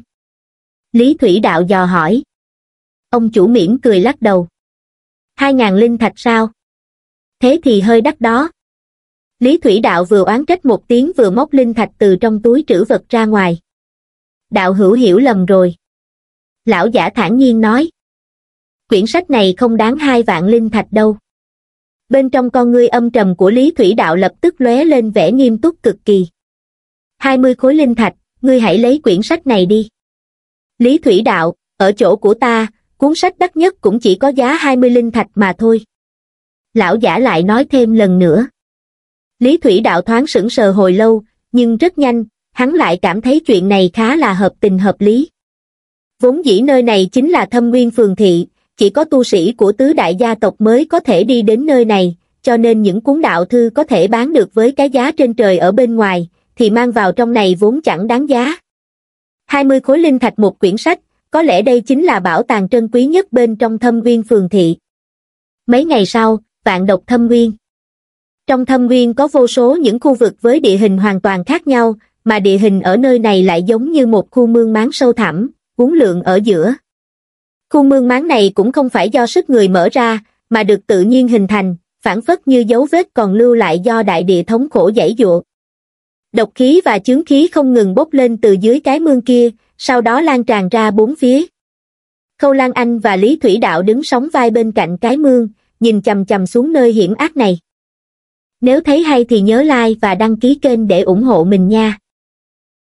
Lý Thủy Đạo dò hỏi. Ông chủ mỉm cười lắc đầu. Hai ngàn linh thạch sao? Thế thì hơi đắt đó. Lý Thủy Đạo vừa oán trách một tiếng vừa móc linh thạch từ trong túi trữ vật ra ngoài. Đạo hữu hiểu lầm rồi. Lão giả thản nhiên nói. Quyển sách này không đáng hai vạn linh thạch đâu. Bên trong con ngươi âm trầm của Lý Thủy Đạo lập tức lóe lên vẻ nghiêm túc cực kỳ. hai mươi khối linh thạch, ngươi hãy lấy quyển sách này đi. Lý Thủy Đạo, ở chỗ của ta, cuốn sách đắt nhất cũng chỉ có giá hai mươi linh thạch mà thôi. Lão giả lại nói thêm lần nữa. Lý Thủy Đạo thoáng sững sờ hồi lâu, nhưng rất nhanh, hắn lại cảm thấy chuyện này khá là hợp tình hợp lý. Vốn dĩ nơi này chính là Thâm Nguyên Phường Thị, chỉ có tu sĩ của tứ đại gia tộc mới có thể đi đến nơi này, cho nên những cuốn đạo thư có thể bán được với cái giá trên trời ở bên ngoài, thì mang vào trong này vốn chẳng đáng giá. hai mươi khối linh thạch một quyển sách, có lẽ đây chính là bảo tàng trân quý nhất bên trong Thâm Nguyên Phường Thị. Mấy ngày sau, Vạn Độc Thâm Nguyên. Trong Thâm Nguyên có vô số những khu vực với địa hình hoàn toàn khác nhau, mà địa hình ở nơi này lại giống như một khu mương máng sâu thẳm, uốn lượn ở giữa. Khu mương máng này cũng không phải do sức người mở ra, mà được tự nhiên hình thành, phảng phất như dấu vết còn lưu lại do đại địa thống khổ giãy giụa. Độc khí và chướng khí không ngừng bốc lên từ dưới cái mương kia, sau đó lan tràn ra bốn phía. Khâu Lan Anh và Lý Thủy Đạo đứng sóng vai bên cạnh cái mương, nhìn chằm chằm xuống nơi hiểm ác này. Nếu thấy hay thì nhớ like và đăng ký kênh để ủng hộ mình nha.